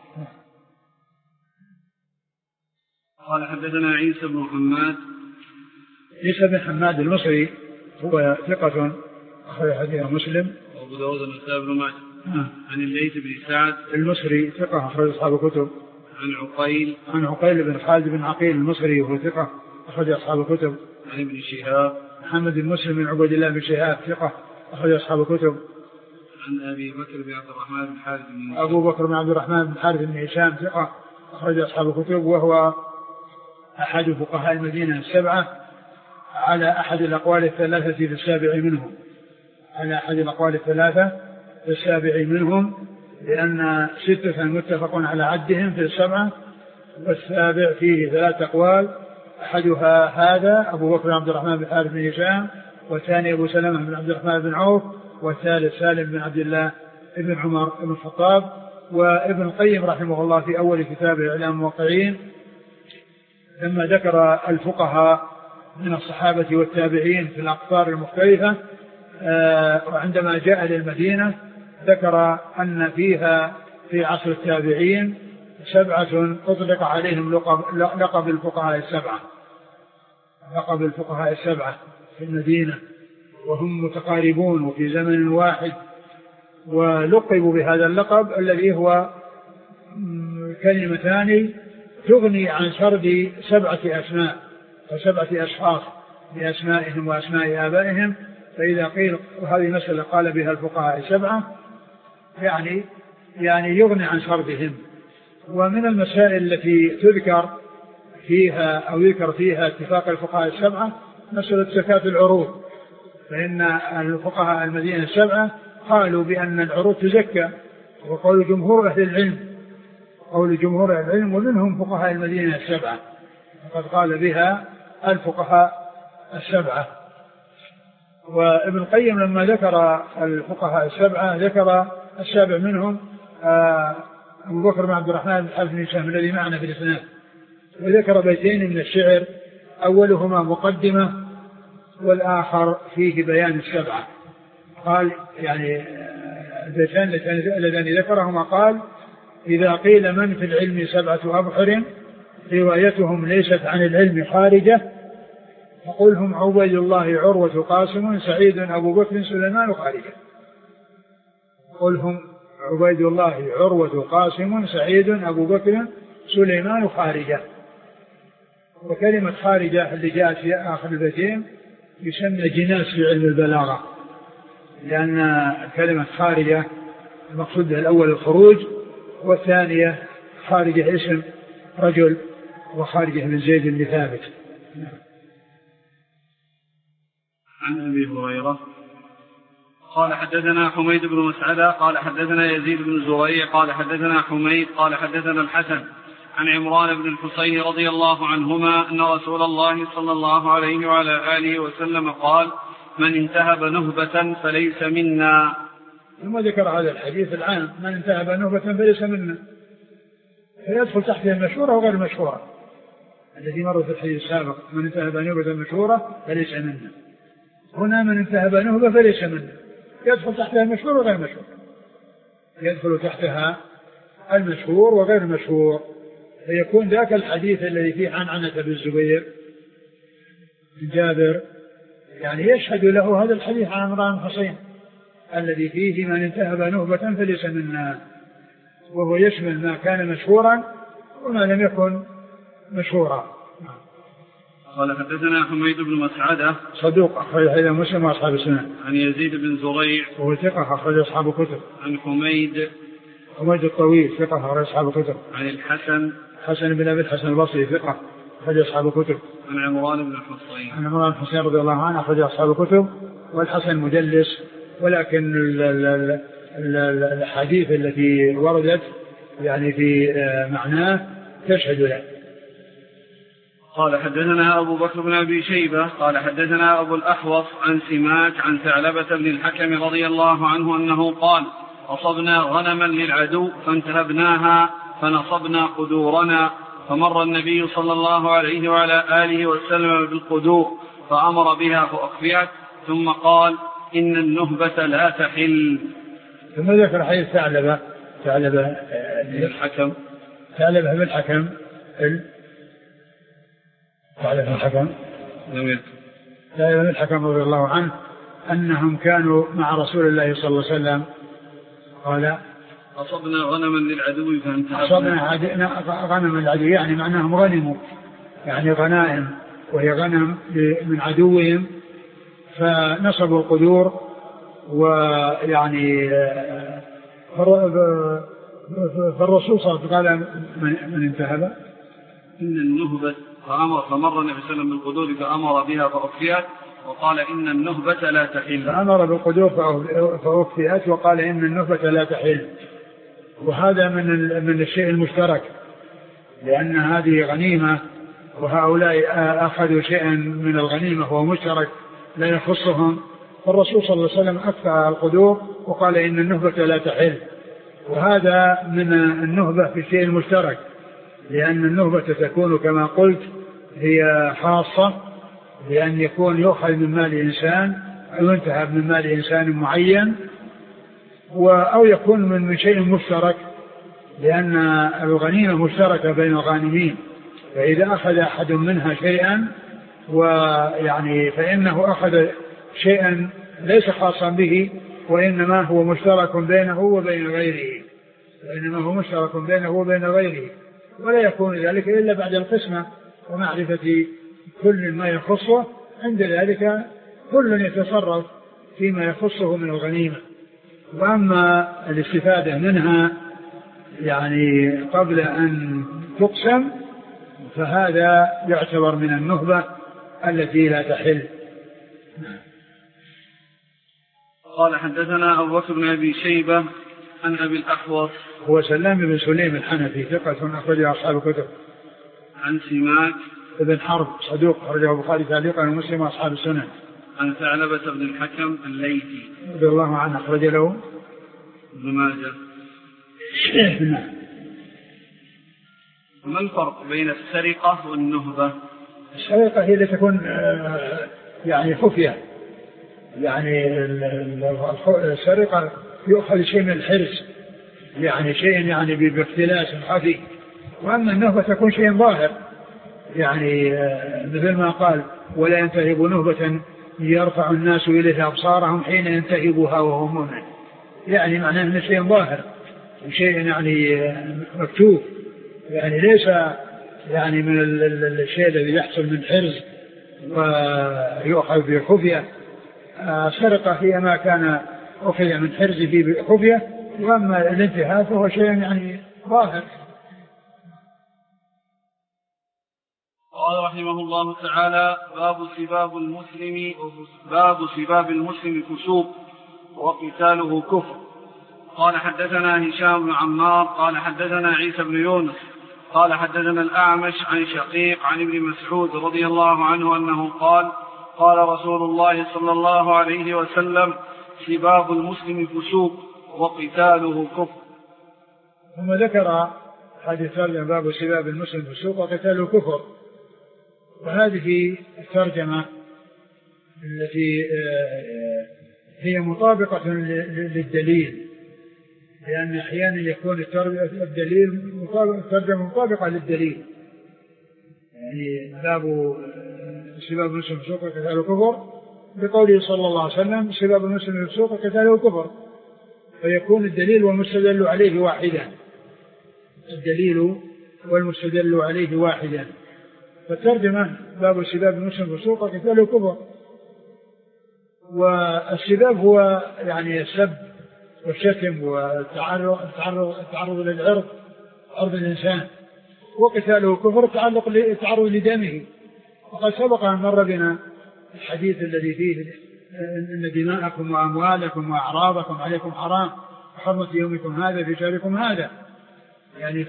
قال حدثنا عيسى بن حماد. عيسى بن حماد المصري هو ثقة أخرج حديث مسلم وأبو داود والنسائي بن ماجه. عن الليث بن سعد المصري ثقة أخرج أصحاب الكتب. عن عقيل بن خالد بن عقيل المصري وهو ثقة أخرج أصحاب الكتب. عن ابن شهاب محمد بن مسلم بن عبد الله بن شهاب ثقة أخرج أصحاب الكتب. عن أبي بكر بن عبد الرحمن بن حارث بن أبو بكر بن عبد الرحمن بن حارث بن هشام ثقة أخرج أصحاب الكتب، وهو أحد فقهاء المدينة السبعة على أحد الأقوال الثلاثة في السابع منهم، على أحد الأقوال الثلاثة في السابع منهم، لأن 6 متفق على عدهم في السبعة، والسابع فيه 3 أقوال، أحدها هذا أبو بكر بن عبد الرحمن بن حارث بن هشام، والثاني أبو سلمة بن عبد الرحمن بن عوف، والثالث سالم بن عبد الله بن عمر بن الخطاب. وابن القيم رحمه الله في أول كتابه إعلام الموقعين لما ذكر الفقهاء من الصحابة والتابعين في الأقطار المختلفة، وعندما جاء للمدينة ذكر أن فيها في عصر التابعين 7 أطلق عليهم لقب الفقهاء السبعة، لقب الفقهاء السبعة في المدينة، وهم متقاربون وفي زمن واحد، ولقبوا بهذا اللقب الذي هو كلمتان تغني عن سرد 7 أسماء و7 أشخاص بأسمائهم وأسماء آبائهم. فإذا قيل هذه مسألة قال بها الفقهاء السبعة يعني يغني عن سردهم. ومن المسائل التي تذكر فيها أو يذكر فيها اتفاق الفقهاء السبعة مسألة زكاة العروض، فإن الفقهاء المدينة السبعة قالوا بأن العروض تزكى، وقول جمهور أهل العلم، قول جمهور أهل العلم ومنهم فقهاء المدينة السبعة، وقد قال بها الفقهاء السبعة. وابن القيم لما ذكر الفقهاء السبعة ذكر السابع منهم أبو بكر بن عبد الرحمن بن حارث بن هشام الذي معنا في الإسناد، وذكر بيتين من الشعر أولهما مقدمة والآخر فيه بيان السبعة. قال يعني البيتان اللذان ذكرهما قال: إذا قيل من في العلم 7 أبحر روايتهم ليست عن العلم خارجة، فقل هم عبيد الله عروة قاسم سعيد أبو بكر سليمان خارجة. قل هم عبيد الله عروة قاسم سعيد أبو بكر سليمان خارجة. وكلمة خارجة اللي جاءت في آخر البيتين يسمى جناس في علم البلاغة، لأن كلمة خارجة المقصود بها الأول الخروج، والثانية خارجة اسم رجل، وخارجة من زيد بن ثابت. عن أبي هريرة قال حدثنا حميد بن مسعدة قال حدثنا يزيد بن زريع قال حدثنا حميد قال حدثنا الحسن عن عمران بن الحسين رضي الله عنهما أن رسول الله صلى الله عليه وعلى آله وسلم قال: من انتهب نهبة فليس منا. ثم ذكر هذا الحديث العام: من انتهب نهبة فليس منا، فيدخل تحته المشهورة وغير المشهورة الذي مر في الحديث السابق: من انتهب نهبة مشهورة فليس منا. هنا من انتهب نهبة فليس منا، يدخل تحتها المشهور وغير المشهور، يدخل تحتها المشهور وغير المشهور، فيكون ذاك الحديث الذي فيه عنعنة بن الزبير بن جابر يعني يشهد له هذا الحديث عن عمران بن الحسين الذي فيه: من انتهب نهبة فليس منا، وهو يشمل ما كان مشهورا وما لم يكن مشهورا. قال حدثنا حميد بن مسعدة صدوق أخرج حديث مسلم وأصحاب السنن. عن يزيد بن زريع وهو ثقة أخرج أصحاب الكتب. عن حميد الطويل ثقة أخرج أصحاب الكتب. عن الحسن بن أبي الحسن البصري ثقة أخرج أصحاب الكتب. عن عمران بن الحسين رضي الله عنه أخرج أصحاب الكتب. والحسن مدلس، ولكن الحديث التي وردت يعني في معناه تشهد له. قال حدثنا أبو بكر بن أبي شيبة قال حدثنا أبو الأحوص عن سماك عن ثعلبة بن الحكم رضي الله عنه أنه قال: أصبنا غنما للعدو فانتهبناها فنصبنا قدورنا، فمر النبي صلى الله عليه وعلى آله وسلم بالقدور فأمر بها فأخفيت، ثم قال: إن النهبة لا تحل. ثم ذكر حديث ثعلبة بن الحكم رضي الله عنه أنهم كانوا مع رسول الله صلى الله عليه وسلم. قال: أصبنا غنما للعدو أصبنا غنما للعدو، يعني معناهم غنموا، يعني غنائم، وهي غنم من عدوهم، فنصبوا القدور. ويعني فالرسول صلى الله عليه وسلم قال: من انتهب إن النهبة، فمر النبي صلى الله عليه وسلم بالقدور فأمر بها فأخفيت، وقال: إن النهبة لا تحل. فأمر بالقدور فأخفيت وقال: إن النهبة لا تحل. وهذا من الشيء المشترك، لأن هذه غنيمة وهؤلاء أخذوا شيئا من الغنيمة وهو مشترك لا يخصهم، فالرسول صلى الله عليه وسلم أخفى القدور وقال: إن النهبة لا تحل. وهذا من النهبة في الشيء المشترك، لأن النهبة تكون كما قلت هي خاصة، لأن يكون يؤخذ من مال إنسان أو ينتهب من مال إنسان معين، أو يكون من شيء مشترك، لأن الغنيمة مشتركة بين الغانمين، فإذا أخذ أحد منها شيئا ويعني فإنه أخذ شيئا ليس خاصا به، وإنما هو مشترك بينه وبين غيره، ولا يكون ذلك إلا بعد القسمة ومعرفة كل ما يخصه. عند ذلك كل يتصرف فيما يخصه من الغنيمة. وأما الاستفادة منها يعني قبل أن تقسم فهذا يعتبر من النهبة التي لا تحل. قال حدثنا أبو بكر بن أبي شيبة عن أبي الأحوص هو سلام بن سليم الحنفي ثقة أخرجه أصحاب الكتب. عن سماك بن حرب صدوق أخرجه البخاري تعليقا ومسلم وأصحاب السنن. عن ثعلبة بن الحكم الليثي رضي الله عنه أخرج له ابن ماجه. ما الفرق بين السرقة والنهبة؟ السرقة هي التي تكون يعني خفية، يعني السرقة يؤخذ شيء من الحرز، يعني شيء يعني باختلاس خفي. وأما النهبة تكون شيء ظاهر، يعني مثل ما قال: ولا ينتهب نهبة يرفع الناس إليها أبصارهم حين ينتهبها وهو مؤمن، يعني معناه أنه شيء ظاهر، شيء يعني مكتوب، يعني ليس يعني من الشيء الذي يحصل من حرز ويؤخذ بخفية. السرقة هي ما كان أخذ من حرزه بخفية، وأما الانتهاك فهو شيء يعني ظاهر. قال رحمه الله تعالى: باب سباب المسلم فسوق وقتاله كفر. قال حدثنا هشام بن عمار قال حدثنا عيسى بن يونس قال حدثنا الأعمش عن شقيق عن ابن مسعود رضي الله عنه أنه قال: قال رسول الله صلى الله عليه وسلم: سباب المسلم فسوق وقتاله كفر. ثم ذكر حديث باب سباب المسلم فسوق وقتاله كفر. وهذه الترجمة التي هي مطابقة للدليل، لأن أحيانا يكون الدليل الترجمة مطابقة للدليل. يعني باب سباب المسلم فسوق وقتاله كفر بقوله صلى الله عليه وسلم: سباب المسلم فسوق وقتاله كفر، فيكون الدليل والمستدل عليه واحدا. الدليل والمستدل عليه واحدا. فالترجمة باب سباب المسلم فسوق وقتاله كفر. والسباب هو يعني السب والشتم والتعرض للعرض، عرض الإنسان. وقتاله كفر التعرض لدمه. وقد سبق أن مر بنا الحديث الذي فيه إن دماءكم وأموالكم وأعراضكم عليكم حرام وحرمة يومكم هذا في شهركم هذا. يعني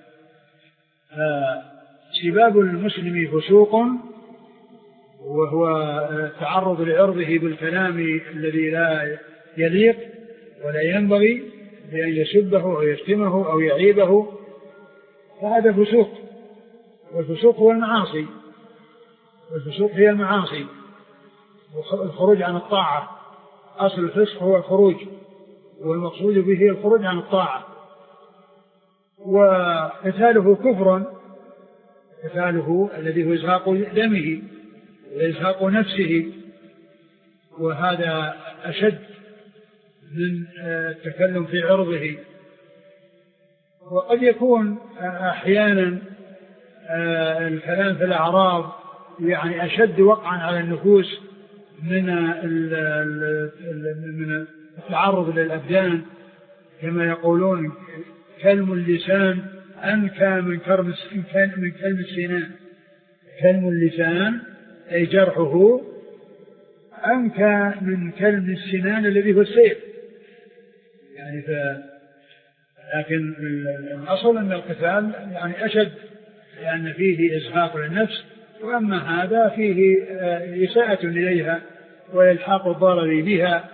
سباب المسلم فسوق، وهو تعرض لعرضه بالكلام الذي لا يليق ولا ينبغي بأن يسبه أو يشتمه أو يعيبه، فهذا فسوق. والفسوق هو المعاصي، والفسوق هي المعاصي والخروج عن الطاعة. أصل الفسق هو الخروج، والمقصود به الخروج عن الطاعة. وقتاله كفر، قتاله الذي هو إزهاق دمه وإزهاق نفسه، وهذا أشد من التكلم في عرضه. وقد يكون أحيانا الكلام في الأعراض يعني أشد وقعا على النفوس من التعرض للأبدان، كما يقولون: كلم اللسان أنكى من كلم السنان. كلم اللسان أي جرحه أنكى من كلم السنان الذي هو السيف. يعني لكن الأصل أن القتال يعني أشد، لأن فيه إزهاق للنفس، وأما هذا فيه إساءة إليها وإلحاق الضرر بها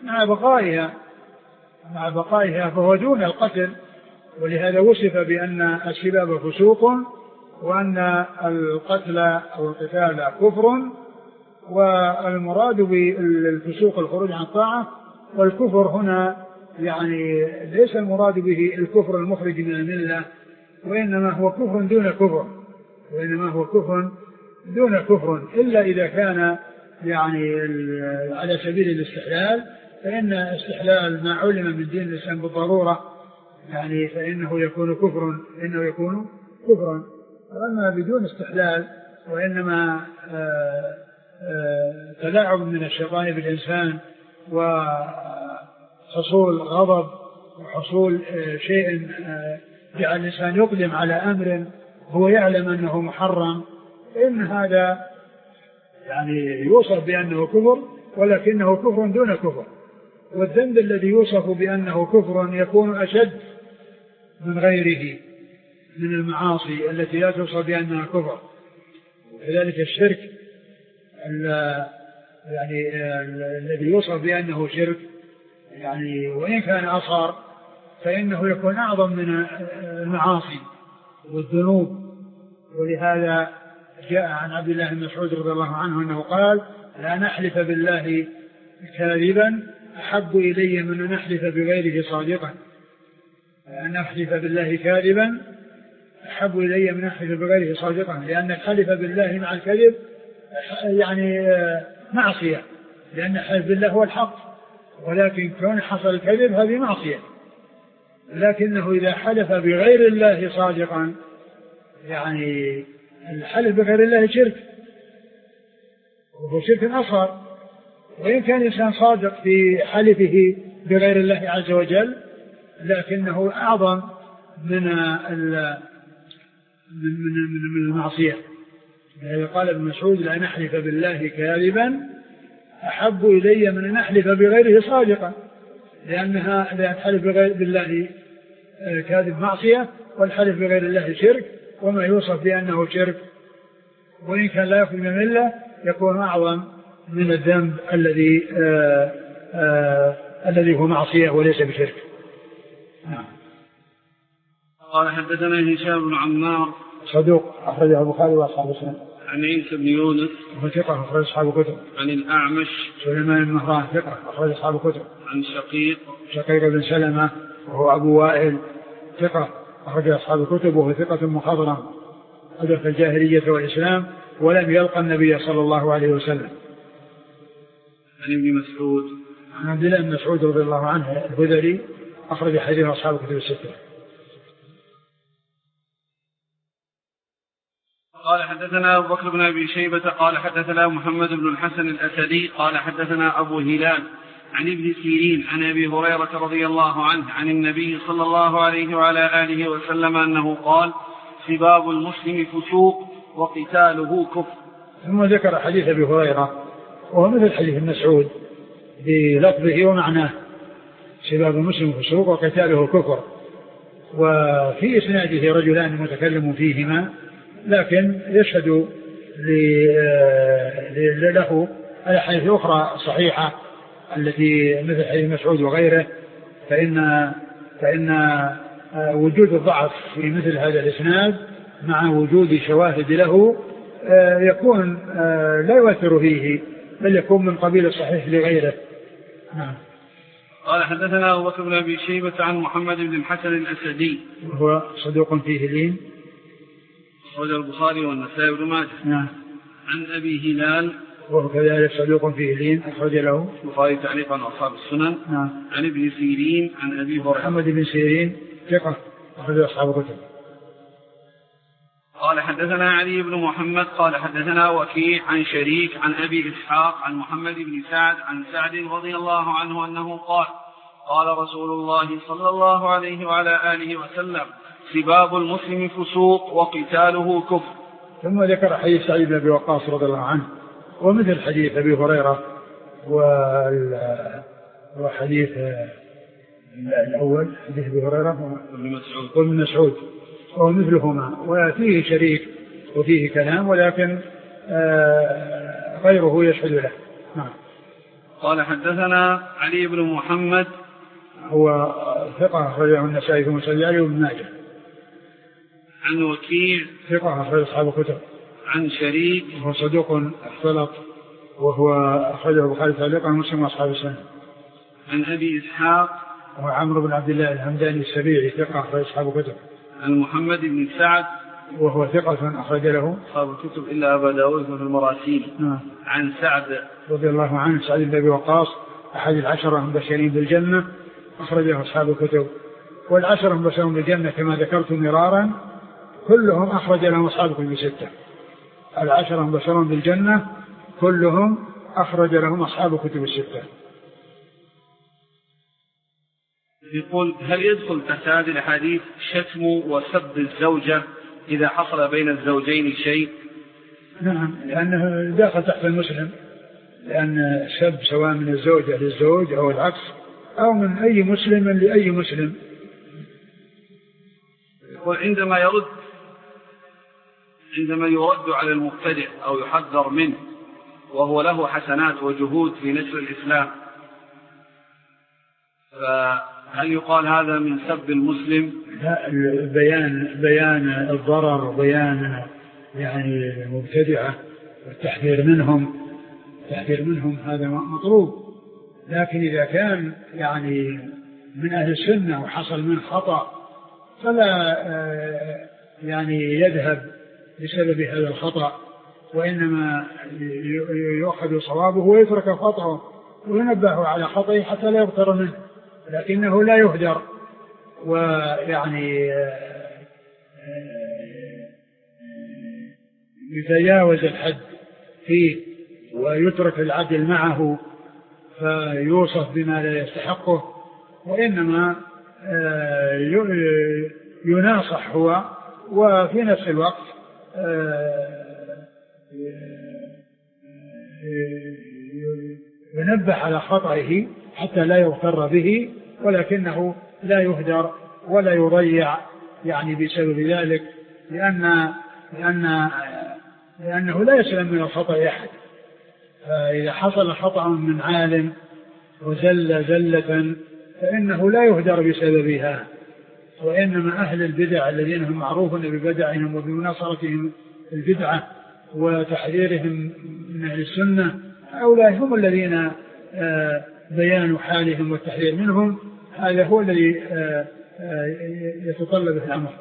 مع بقائها فهو دون القتل. ولهذا وصف بأن السباب فسوق، وأن القتل أو القتال كفر. والمراد بالفسوق الخروج عن الطاعة، والكفر هنا يعني ليس المراد به الكفر المخرج من الملة، وإنما هو كفر دون كفر، إلا إذا كان يعني على سبيل الاستحلال، فإن استحلال ما علم من دين الإسلام بالضرورة يعني فإنه يكون كفرا. وأما بدون استحلال وإنما تلاعب من الشيطان بالإنسان، وحصول غضب وحصول شيء جعل الإنسان يقدم على أمر هو يعلم أنه محرم، إن هذا يعني يوصف بأنه كفر، ولكنه كفر دون كفر. والذنب الذي يوصف بأنه كفر يكون أشد من غيره من المعاصي التي لا توصف بأنها كفر. وكذلك الشرك يعني الذي يوصف بأنه شرك يعني وإن كان أصغر فإنه يكون أعظم من المعاصي والذنوب. ولهذا جاء عن عبد الله بن مسعود رضي الله عنه أنه قال: لا نحلف بالله كاذبا أحب إلي من أن نحلف بغيره صادقا. أن نحلف بالله كاذبا أحب إلي من أن نحلف بغيره صادقا، لأن الحلف بالله مع الكذب يعني معصية، لأن الحلف بالله هو الحق، ولكن كون حصل الكذب هذه معصية. لكنه إذا حلف بغير الله صادقا يعني الحلف بغير الله شرك، وهو شرك أصغر. وإن كان الإنسان صادق في حلفه بغير الله عز وجل لكنه أعظم من المعصية. قال ابن مسعود: لا نحلف بالله كاذبا أحب إلي من أن أحلف بغيره صادقا، لأن الحلف بغير بالله كاذب معصية، والحلف بغير الله شرك، وما يوصف بأنه شرك وإن كان لا يخرج من الملة يكون أعظم من الذنب الذي هو معصية وليس بشرك. قال حدثنا هشام بن عمار صدوق أخرجه البخاري وأصحاب السنن. عن عيسى بن يونس ثقة أخرج أصحاب الكتب. عن الأعمش سليمان بن مهران ثقة أخرج أصحاب الكتب. عن شقيق بن سلمة وهو أبو وائل ثقة أخرج أصحاب الكتب، وهو ثقة مخضرم أدرك الجاهلية والإسلام ولم يلقى النبي صلى الله عليه وسلم. عن ابن مسعود عن عبد الله بن مسعود رضي الله عنه البذلي أخرج حديث أصحاب الكتب الستة. قال حدثنا أبو بكر بن أبي شيبة قال حدثنا محمد بن الحسن الأسدي قال حدثنا أبو هلال عن ابن سيرين عن أبي هريرة رضي الله عنه عن النبي صلى الله عليه وعلى آله وسلم أنه قال: سباب المسلم فسوق وقتاله كفر. ثم ذكر حديث أبي هريرة وهو مثل حديث ابن مسعود بلفظه ومعناه: سباب المسلم فسوق وقتاله كفر. وفي إسناده رجلان متكلم فيهما، لكن يشهد له الأحاديث الأخرى صحيحة التي مثل حديث مسعود وغيره، فإن وجود الضعف في مثل هذا الإسناد مع وجود شواهد له يكون لا يؤثر فيه، بل يكون من قبيل الصحيح لغيره. قال حدثنا أبو بكر بن أبي شيبة عن محمد بن الحسن الأسدي وهو صدوق فيه لين أخرجه البخاري والنسائي بن ماجه. عن أبي هلال وهو كذلك صدوق فيه لين أخرج له البخاري تعليقا وأصحاب السنن. عن ابن سيرين عن أبي هريرة. محمد بن سيرين ثقة أخرج أصحاب الكتب. قال حدثنا علي بن محمد قال حدثنا وكيع عن شريك عن أبي إسحاق عن محمد بن سعد عن سعد رضي الله عنه أنه قال: قال رسول الله صلى الله عليه وعلى آله وسلم: سباب المسلم فسوق وقتاله كفر. ثم ذكر حديث سعيد بن أبي وقاص رضي الله عنه ومثل حديث أبي هريرة وحديث الأول حديث أبي هريرة وابن مسعود وهو مثلهما، وفيه شريك وفيه كلام ولكن غيره يشهد له. قال حدثنا علي بن محمد هو ثقة أخرجه النسائي ثم سجل وابن ماجه. عن وكيع ثقة أخرج أصحاب الكتب. عن شريك وهو صدوق اختلط وهو أخرجه البخاري تعليقا ومسلم وأصحاب السنن. عن أبي إسحاق وهو عمرو بن عبد الله الهمداني السبيعي ثقة أخرج أصحاب الكتب. عن محمد بن سعد وهو ثقة أخرج له أصحاب الكتب إلا أبا داود في المراسيل. عن سعد رضي الله عنه سعد بن أبي وقاص أحد العشرة المبشرين بالجنة أخرجه أصحاب الكتب. والعشرة المبشرون بالجنة كما ذكرت مرارا كلهم أخرج لهم أصحاب الكتب الستة. العشرة المبشرون بالجنة كلهم أخرج لهم أصحاب الكتب الستة. يقول: هل يدخل تحت هذه الحديث شتم وسب الزوجة إذا حصل بين الزوجين شيء؟ نعم، لأنه داخل تحت المسلم، لأن السب سواء من الزوجة للزوج أو العكس أو من أي مسلم لأي مسلم. وعندما يرد على المبتدع أو يحذر منه وهو له حسنات وجهود في نشر الإسلام، فهل يقال هذا من سب المسلم؟ لا، بيان الضرر وبيان يعني المبتدعة والتحذير منهم هذا مطلوب. لكن إذا كان يعني من أهل السنة وحصل من خطأ فلا يعني يذهب بسبب هذا الخطأ، وإنما يؤخذ صوابه ويترك خطأه وينبه على خطأه حتى لا يغتر منه، لكنه لا يهدر ويعني يتجاوز الحد فيه ويترك العدل معه فيوصف بما لا يستحقه، وإنما يناصح هو، وفي نفس الوقت ينبه على خطئه حتى لا يغتر به، ولكنه لا يهدر ولا يضيع يعني بسبب ذلك، لأنه لا يسلم من الخطأ أحد. فإذا حصل خطأ من عالم وزل زلة فإنه لا يهدر بسببها، وإنما أهل البدع الذين هم معروفون ببدعهم وبمناصرتهم البدعة وتحذيرهم من أهل السنة، هؤلاء هم الذين بيان حالهم والتحذير منهم هذا هو الذي يتطلب الأمر.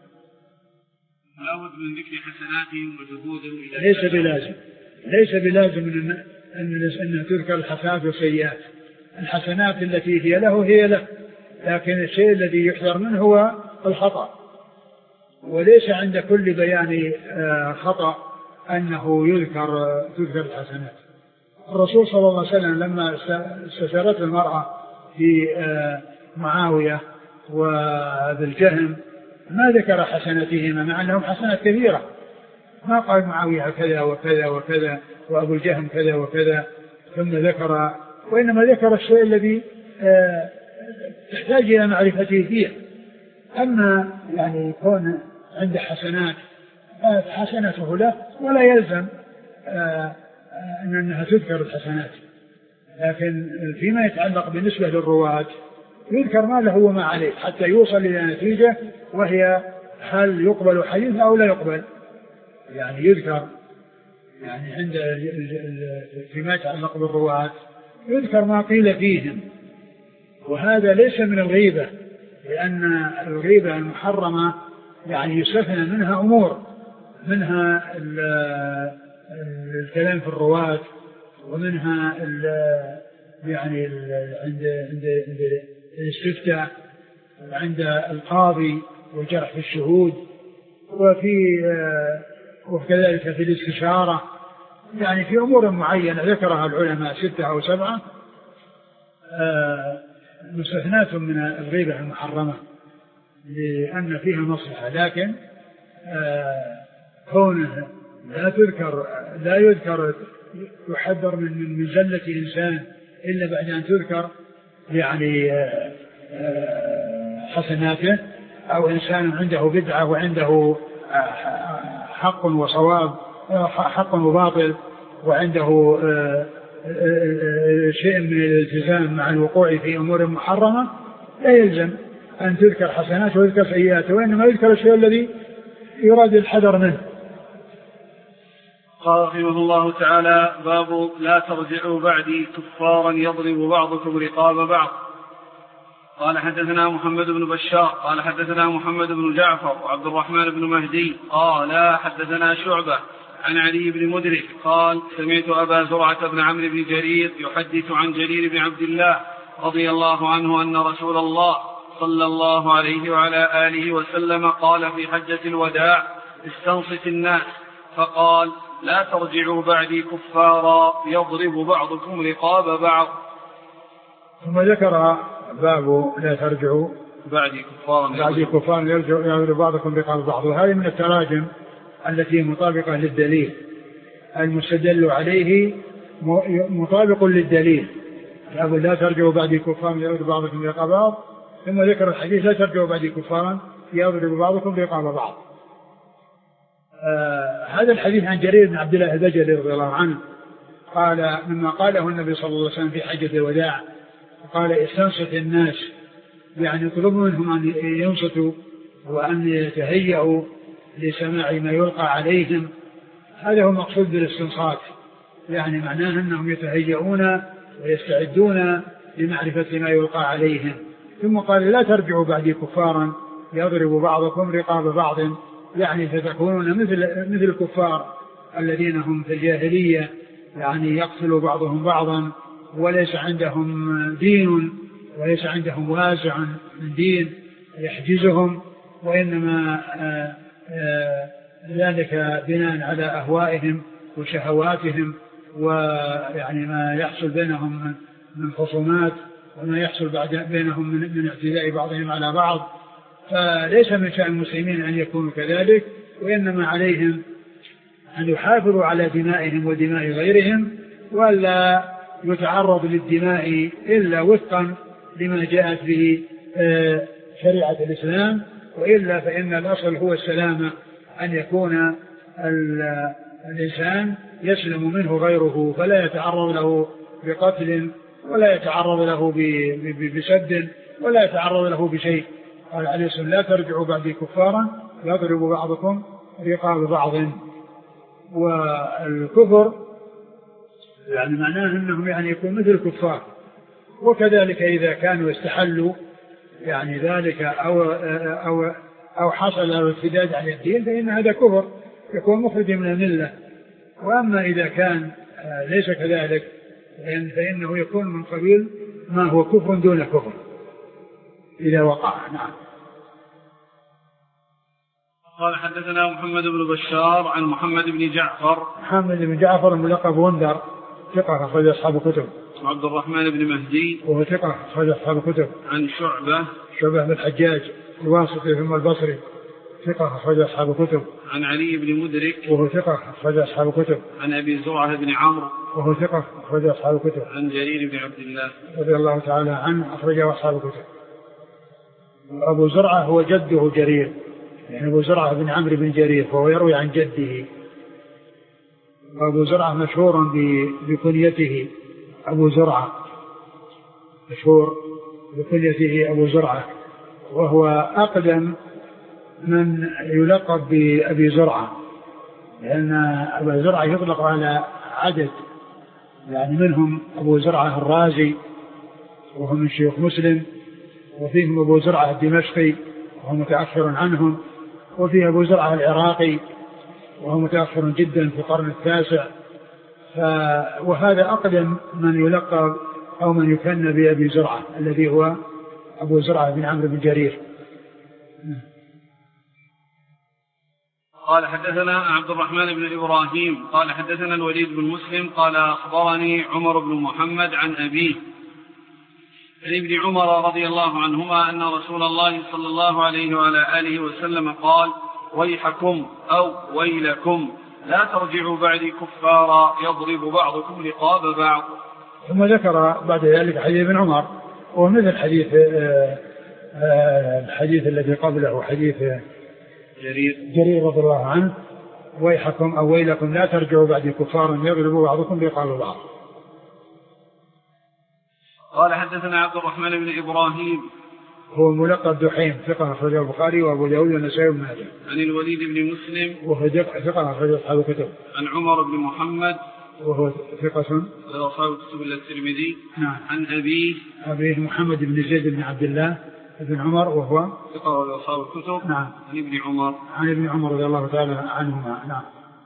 لا بد من ذكر حسناتهم وجهودهم. ليس بلازم أن تذكر الحسنات والسيئات. الحسنات التي هي له، لكن الشيء الذي يحذر منه هو الخطأ، وليس عند كل بيان خطأ أنه تذكر الحسنات. الرسول صلى الله عليه وسلم لما استشارت المرأة في معاوية وذي الجهم ما ذكر حسناتهما مع أنهم حسنات كثيرة، ما قال معاوية كذا وكذا وكذا وأبو الجهم كذا وكذا ثم ذكر، وإنما ذكر الشيء الذي تحتاج إلى معرفته فيه. أما يعني يكون عنده حسنات حسنته له ولا يلزم أنها تذكر الحسنات، لكن فيما يتعلق بالنسبة للرواة يذكر ما له وما عليه حتى يوصل إلى نتيجة، وهي هل يقبل حديث أو لا يقبل. يعني يذكر يعني عند فيما يتعلق بالرواة يذكر ما قيل فيهم، وهذا ليس من الغيبة، لأن الغيبة المحرمة يعني يستثنى منها أمور، منها الكلام في الرواة، ومنها يعني عند الاستفتاء، وعند القاضي والجرح في الشهود، وكذلك في الاستشارة، يعني في أمور معينة ذكرها العلماء 6 أو 7 مستثنات من الغيبة المحرمة لأن فيها مصلحة، لكن كونه لا يذكر يحذر من زلة إنسان إلا بعد أن تذكر يعني حسناته، أو إنسان عنده بدعة وعنده حق وصواب، حق وباطل، وعنده شيء من الالتزام مع الوقوع في أمور محرمة، لا يلزم أن تذكر حسنات ويذكر سيئات، وإنما يذكر الشيء الذي يراد الحذر منه. قال رحمه الله تعالى: باب لا ترجعوا بعدي كفارا يضرب بعضكم رقاب بعض. قال حدثنا محمد بن بشار قال حدثنا محمد بن جعفر وعبد الرحمن بن مهدي قال حدثنا شعبة عن علي بن مدرك قال سمعت أبا زرعة بن عمرو بن جرير يحدث عن جرير بن عبد الله رضي الله عنه أن رسول الله صلى الله عليه وعلى آله وسلم قال في حجة الوداع: استنصت الناس، فقال: لا ترجعوا بعدي كفارا يضرب بعضكم رقاب بعض. ثم ذكر باب لا ترجعوا بعدي كفارا يضرب بعضكم رقاب بعض، وهذه من التراجم التي مطابقة للدليل، المستدل عليه مطابق للدليل. يقول لا ترجعوا بعدي كفارا يضرب بعضكم رقاب بعض، ثم ذكر الحديث لا ترجعوا بعدي كفارا يضرب بعضكم رقاب بعض. هذا الحديث عن جرير بن عبد الله البجلي رضي الله عنه قال مما قاله النبي صلى الله عليه وسلم في حجة الوداع، قال: استنصت الناس، يعني يطلب منهم أن ينصتوا وأن يتهيئوا لسماع ما يلقى عليهم. هذا هو المقصود بالاستنصات، يعني معناه أنهم يتهيئون ويستعدون لمعرفة ما يلقى عليهم. ثم قال: لا ترجعوا بعدي كفارا يضرب بعضكم رقاب بعض، يعني فتكونون مثل الكفار الذين هم في الجاهلية، يعني يقتل بعضهم بعضا وليس عندهم دين وليس عندهم وازع من دين يحجزهم، وإنما ذلك بناء على أهوائهم وشهواتهم ويعني ما يحصل بينهم من خصومات وما يحصل بينهم من اعتداء بعضهم على بعض، فليس من شأن المسلمين أن يكونوا كذلك، وإنما عليهم أن يحافظوا على دمائهم ودماء غيرهم، ولا يتعرض للدماء إلا وفقا لما جاءت به شريعة الإسلام، وإلا فإن الأصل هو السلامة، أن يكون الإنسان يسلم منه غيره، فلا يتعرض له بقتل ولا يتعرض له بسد ولا يتعرض له بشيء. قال عليه الصلاة والسلام: لا ترجعوا بعدي كفارا يضرب بعضكم رقاب بعض. والكفر يعني معناه أنهم يعني يكون مثل الكفار، وكذلك إذا كانوا يستحلوا يعني ذلك أو حصل له ارتداد عن الدين فإن هذا كفر يكون مخرج من الملة. وأما إذا كان ليس كذلك فإنه يكون من قبيل ما هو كفر دون كفر إذا وقع. نعم. قال حدثنا محمد بن بشار عن محمد بن جعفر. محمد بن جعفر الملقب غندر ثقة أخرج أصحاب الكتب. عبد الرحمن بن مهدي وهو ثقة أخرج أصحاب الكتب. عن شعبة بن الحجاج الواسطي ثم البصري ثقة أخرج أصحاب الكتب. عن علي بن مدرك وهو ثقة أخرج أصحاب الكتب. عن أبي زرعة بن عمرو وهو ثقة أخرج أصحاب الكتب. عن جرير بن عبد الله رضي الله تعالى عنه أخرجه أصحاب الكتب. أبو زرعة هو جده جرير، يعني أبو زرعة بن عمرو بن جرير، فهو يروي عن جده. أبو زرعة مشهور بكنيته أبو زرعة، مشهور بكنيته أبو زرعة، وهو أقدم من يلقب بأبي زرعة، لأن أبا زرعة يطلق على عدد، يعني منهم أبو زرعة الرازي وهو من شيوخ مسلم، وفيهم أبو زرعة الدمشقي وهو متأخر عنهم، وفيه أبو زرعة العراقي وهو متأخر جدا في القرن التاسع. وهذا أقدم من يلقب أو من يكنى بأبي زرعة الذي هو أبو زرعة بن عمرو بن جرير. قال حدثنا عبد الرحمن بن إبراهيم قال حدثنا الوليد بن مسلم قال أخبرني عمر بن محمد عن أبيه عن ابن عمر رضي الله عنهما أن رسول الله صلى الله عليه وعلى آله وسلم قال: ويحكم أو ويلكم لا ترجعوا بعدي كفارا يضرب بعضكم رقاب بعض. ثم ذكر بعد ذلك حديث ابن عمر ومثل الحديث الذي قبله حديث جرير رضي الله عنه: ويحكم أو ويلكم لا ترجعوا بعدي كفارا يضرب بعضكم رقاب بعض. قال حدثنا عبد الرحمن بن إبراهيم هو ملقب دحيم ثقة أخرجه البخاري وأبو داود والنسائي وابن ماجه. عن الوليد بن مسلم وهو ثقة أخرجه أصحاب الكتب. عن عمر بن محمد وهو ثقة أصحاب الكتب إلا الترمذي. نعم. عن أبيه محمد بن زيد بن عبد الله بن عمر وهو ثقة أصحاب الكتب. نعم. عن ابن عمر رضي الله تعالى عنهما. نعم.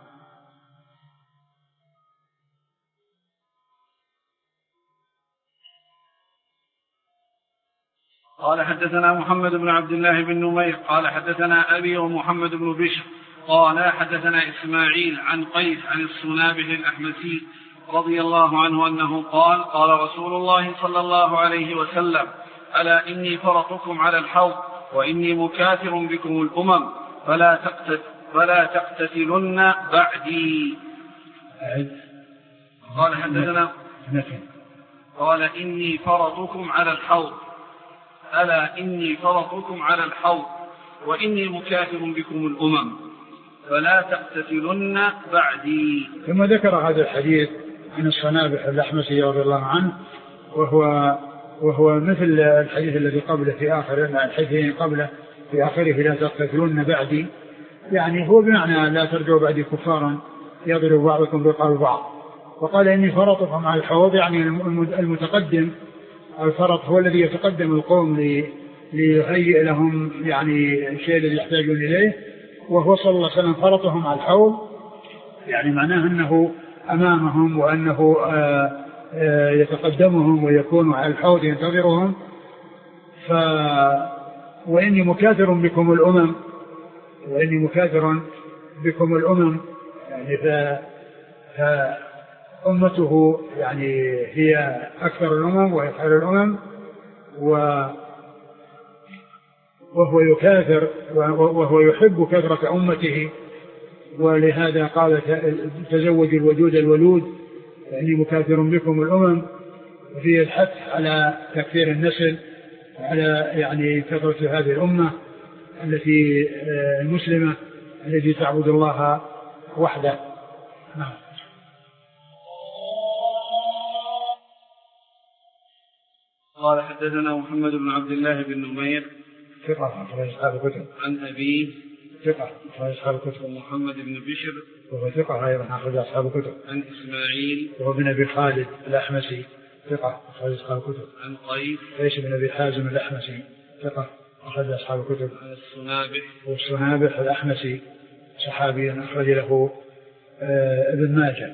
قال حدثنا محمد بن عبد الله بن نمير قال حدثنا أبي ومحمد بن بشر قال حدثنا إسماعيل عن قيس عن الصنابح الأحمسي رضي الله عنه أنه قال: قال رسول الله صلى الله عليه وسلم: ألا إني فرطكم على الحوض وإني مكاثر بكم الأمم فلا تقتتلن بعدي. قال حدثنا قال: إني فرطكم على الحوض ألا إني فرطكم على الحوض وإني مكاثر بكم الأمم فلا تقتتلن بعدي. ثم ذكر هذا الحديث عن الصنابح الأحمسي رضي الله عنه وهو مثل الحديث الذي قبله في آخر الحديثين قبله في آخره: لا تقتتلن بعدي، يعني هو بمعنى لا ترجعوا بعدي كفارا يضرب بعضكم رقاب بعض. وقال: إني فرطكم على الحوض، يعني المتقدم الفرط هو الذي يتقدم القوم ليهيئ لهم يعني الشيء الذي يحتاجون إليه، وهو صلى الله عليه وسلم فرطهم على الحوض، يعني معناه أنه أمامهم وأنه يتقدمهم ويكون على الحوض ينتظرهم. وإني مكاثر بكم الأمم يعني أمته يعني هي أكثر الأمم وهي خير الأمم، وهو يكاثر وهو يحب كثرة أمته، ولهذا قال تزوج الودود الولود يعني مكاثر بكم الأمم. وفيه الحث على تكثير النسل وعلى يعني كثرة هذه الأمة التي المسلمة التي تعبد الله وحده. قال حدثنا محمد بن عبد الله بن نمير ثقة أخرج أصحاب الكتب. عن أبيه ثقة أخرج أصحاب الكتب. محمد بن بشر وهو ثقة أيضا أخرج أصحاب الكتب. عن إسماعيل وهو بن أبي خالد الأحمسي ثقة أخرج أصحاب الكتب. عن قيس بن أبي حازم الأحمسي ثقة أخرج أصحاب الكتب. عن السنابح والسنابح الأحمسي صحابي أخرج له ابن ماجه.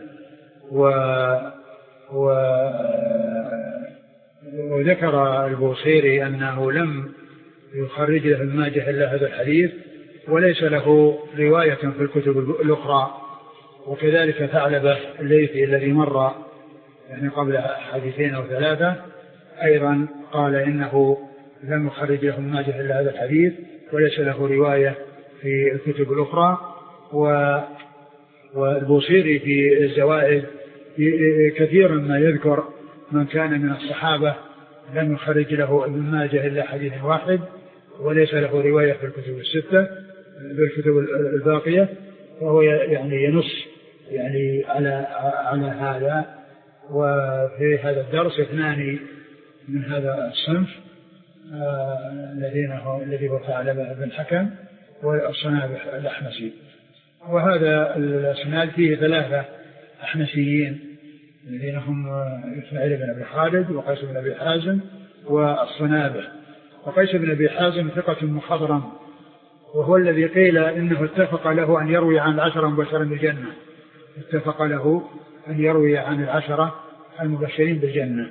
وذكر البوصيري أنه لم يخرج له ابن ماجه إلا هذا الحديث، وليس له رواية في الكتب الأخرى. وكذلك ثعلبة الليثي الذي مر يعني قبل حديثين أو ثلاثة أيضا قال إنه لم يخرج له ابن ماجه إلا هذا الحديث، وليس له رواية في الكتب الأخرى. والبوصيري في الزوائد كثيرا ما يذكر من كان من الصحابة لم يخرج له ابن ماجه إلا حديث واحد، وليس له رواية في الكتب الستة بالكتب الباقية، فهو يعني ينص يعني على هذا. وفي هذا الدرس اثنان من هذا الصنف الذي هو ثعلبة بن حكم والصنابح الأحمسي. وهذا الاسناد فيه ثلاثة أحمسيين الذين هم إسماعيل بن أبي خالد وقيس بن أبي حازم والصنابح. وقيس بن أبي حازم ثقة مخضرم، وهو الذي قيل إنه اتفق له أن يروي عن 10 مبشرين بالجنة، اتفق له أن يروي عن 10 المبشرين بالجنة.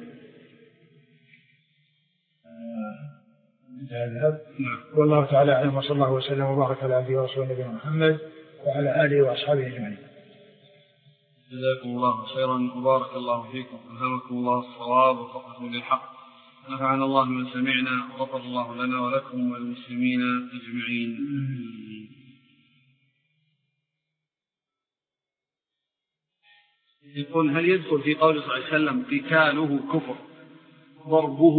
والله تعالى أعلم، وصلى الله وسلم وبارك على عبده ورسوله نبينا محمد وعلى آله وأصحابه أجمعين. جزاكم الله خيرا وبارك الله فيكم، ألهمكم الله الصواب ووفقكم للحق، نفعنا الله من سمعنا وغفر الله لنا ولكم والمسلمين أجمعين. يقول هل يدخل في قول صلى الله عليه وسلم قتاله كفر ضربه؟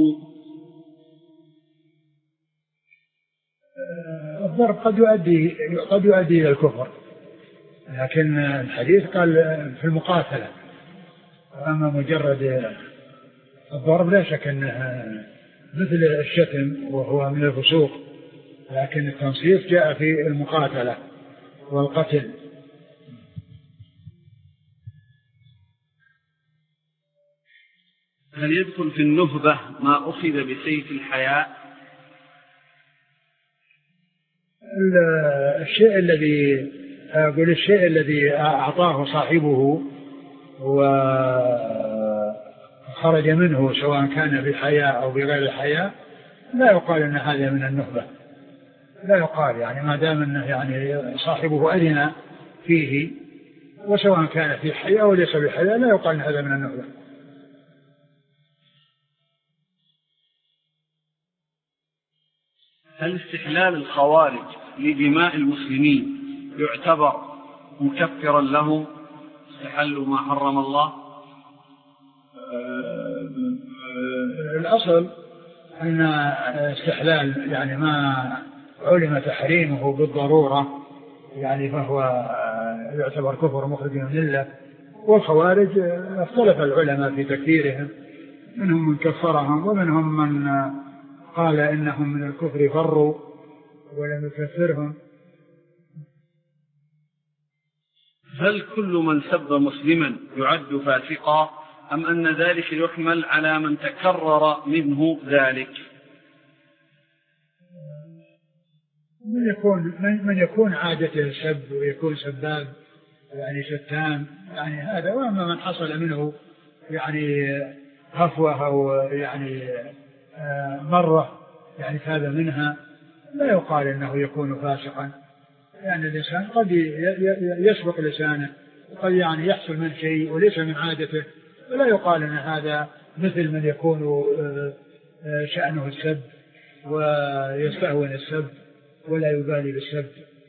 الضرب قد يؤدي إلى الكفر، لكن الحديث قال في المقاتلة. أما مجرد الضرب لا شك أنه مثل الشتم وهو من الفسوق، لكن التنصيص جاء في المقاتلة والقتل. هل يدخل في النهبة ما أخذ بسيف الحياء؟ الشيء الذي أعطاه صاحبه وخرج منه سواء كان بحياء أو بغير حياء لا يقال أن هذا من النهبة، لا يقال، يعني ما دام أنه يعني صاحبه أذن فيه وسواء كان في حياء أو ليس بحياء لا يقال أن هذا من النهبة. هل استحلال الخوارج لدماء المسلمين يعتبر مكفرا لهم استحلوا ما حرم الله؟ الأصل أن استحلال يعني ما علم تحريمه بالضرورة يعني فهو يعتبر كفر مخرج من الملة. والخوارج اختلف العلماء في تكفيرهم، منهم من كفرهم ومنهم من قال إنهم من الكفر فروا ولم يكفرهم. هل كل من سب مسلما يعد فاسقا أم أن ذلك يحمل على من تكرر منه ذلك؟ من يكون عادته السب ويكون سباب يعني شتام يعني هذا، وأما من حصل منه يعني هفوة أو يعني مرة يعني هذا منها لا يقال إنه يكون فاسقا، يعني الإنسان قد يسبق لسانه قد يعني يحصل من شيء وليس من عادته، ولا يقال أن هذا مثل من يكون شأنه السب ويستهون السب ولا يبالي بالسب.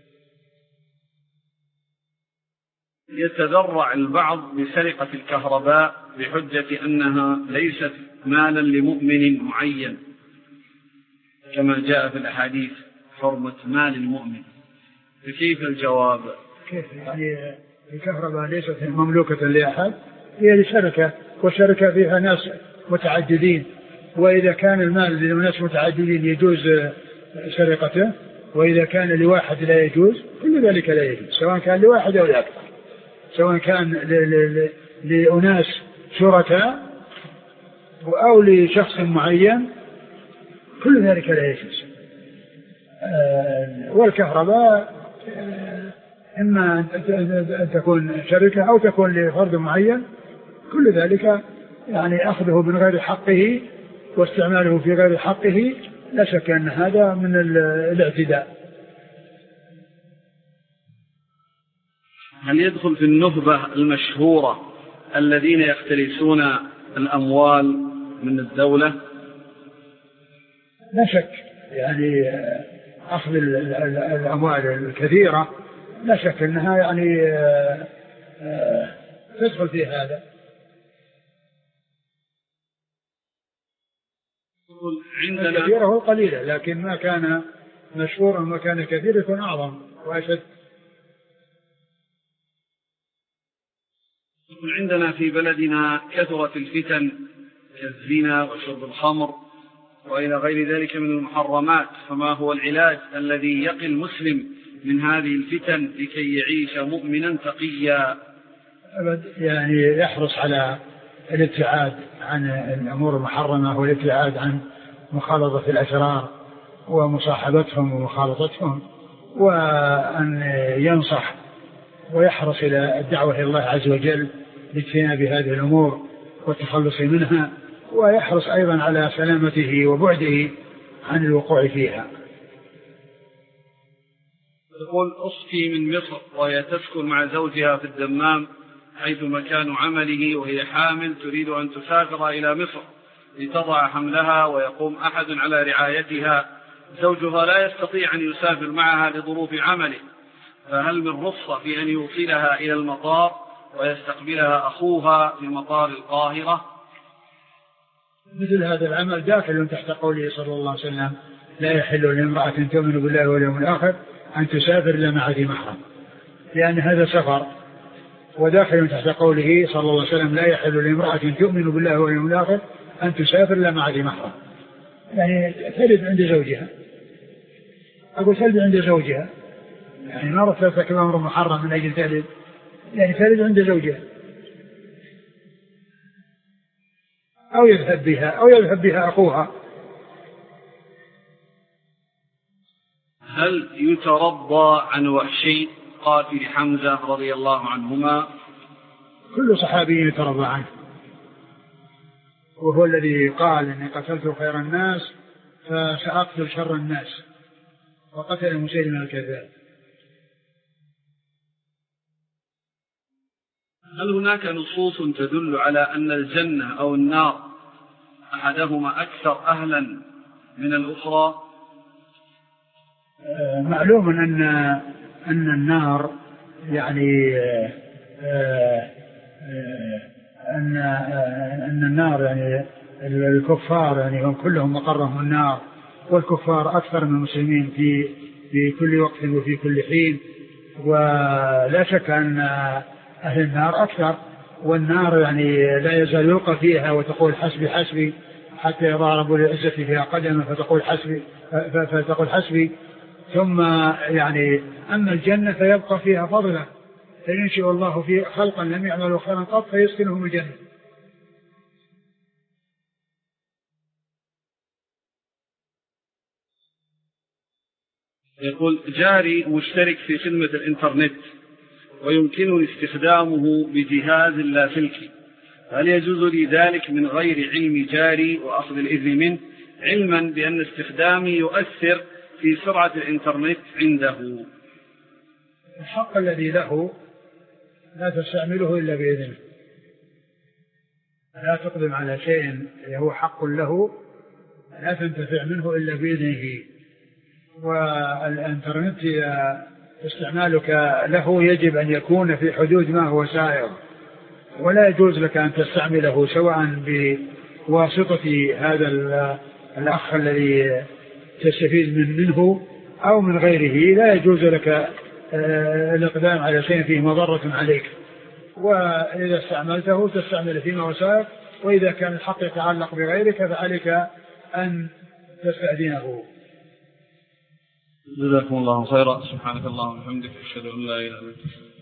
يتذرع البعض بسرقة الكهرباء بحجة أنها ليست مالا لمؤمن معين كما جاء في الأحاديث حرمة مال المؤمن، فكيف الجواب؟ كيف يعني الكهرباء ليست مملوكة لأحد، هي لشركة، والشركة فيها ناس متعددين، وإذا كان المال لناس متعددين يجوز سرقته، وإذا كان لواحد لا يجوز، كل ذلك لا يجوز، سواء كان لواحد أو لأكثر، سواء كان لأناس شركاء أو لشخص معين، كل ذلك لا يجوز. والكهرباء إما أن تكون شركة أو تكون لفرد معين، كل ذلك يعني أخذه من غير حقه واستعماله في غير حقه لا شك أن هذا من الاعتداء. هل يدخل في النهبة المشهورة الذين يختلسون الأموال من الدولة؟ لا شك، يعني أخذ الأموال الكثيرة لا شك أنها يعني تدخل في هذا. عندنا كثيرة وقليلة، لكن ما كان مشهورا وما كان كثير يكون أعظم وأشد. عندنا في بلدنا كثرت الفتن كالزنا وشرب الخمر وإلى غير ذلك من المحرمات، فما هو العلاج الذي يقي المسلم من هذه الفتن لكي يعيش مؤمنا تقيا؟ يعني يحرص على الابتعاد عن الأمور المحرمة والابتعاد عن مخالطة الأشرار ومصاحبتهم ومخالطتهم، وأن ينصح ويحرص إلى الدعوة إلى الله عز وجل لاجتناب هذه الأمور والتخلص منها، ويحرص أيضا على سلامته وبعده عن الوقوع فيها. تقول أختي من مصر وهي تسكن مع زوجها في الدمام حيث مكان عمله، وهي حامل تريد أن تسافر إلى مصر لتضع حملها ويقوم أحد على رعايتها، زوجها لا يستطيع أن يسافر معها لظروف عمله، فهل من رخصة في أن يوصلها إلى المطار ويستقبلها أخوها في مطار القاهرة؟ مثل هذا العمل داخل تحت قوله صلى الله عليه وسلم: لا يحل لامرأة تؤمن بالله واليوم الآخر أن تسافر إلا مع ذي محرم، لأن هذا سفر، وداخل تحت قوله صلى الله عليه وسلم: لا يحل لامرأة تؤمن بالله واليوم الآخر أن تسافر إلا مع ذي محرم، يعني تلد عند زوجها، أقول تلد عند زوجها، يعني ما رفضت أمر محرم من أجل تلد، يعني تلد عند زوجها، أو يذهب بها أخوها. هل يترضى عن وحشي قاتل حمزة رضي الله عنهما؟ كل صحابي يترضى عنه، وهو الذي قال: إني قتلت خير الناس فسأقتل شر الناس، وقتل مسيلمة الكذاب. هل هناك نصوص تدل على أن الجنة أو النار أحدهما أكثر أهلا من الأخرى؟ معلوم أن النار يعني أن النار يعني الكفار يعني هم كلهم مقرهم النار، والكفار أكثر من المسلمين في كل وقت وفي كل حين، ولا شك أن أهل النار أكثر، والنار يعني لا يزال يلقى فيها وتقول حسبي حسبي حتى يضع رب العزة فيها قدما فتقول حسبي، ثم يعني أما الجنة فيبقى فيها فضلا، فينشئ الله في خلقا لم يعملوا خيرا قط فيسكنهم الجنة. يقول: جاري مشترك في خدمة الإنترنت ويمكنني استخدامه بجهاز لاسلكي، هل يجوز لي ذلك من غير علم جاري وأخذ الإذن منه، علما بأن استخدامي يؤثر في سرعة الإنترنت عنده؟ الحق الذي له لا تستعمله إلا بإذنه، لا تقدم على شيء هو حق له لا تنتفع منه إلا بإذنه. والإنترنت استعمالك له يجب أن يكون في حدود ما هو سائغ، ولا يجوز لك أن تستعمله سواء بواسطة هذا الأخ الذي تستفيد منه أو من غيره. لا يجوز لك الإقدام على شيء فيه مضرة عليك، وإذا استعملته تستعمل فيما هو سائغ، وإذا كان الحق يتعلق بغيرك فعليك أن تستأذنه. جزاكم الله خيرا. سبحانك اللهم وبحمدك أشهد أن لا إله إلا أنت.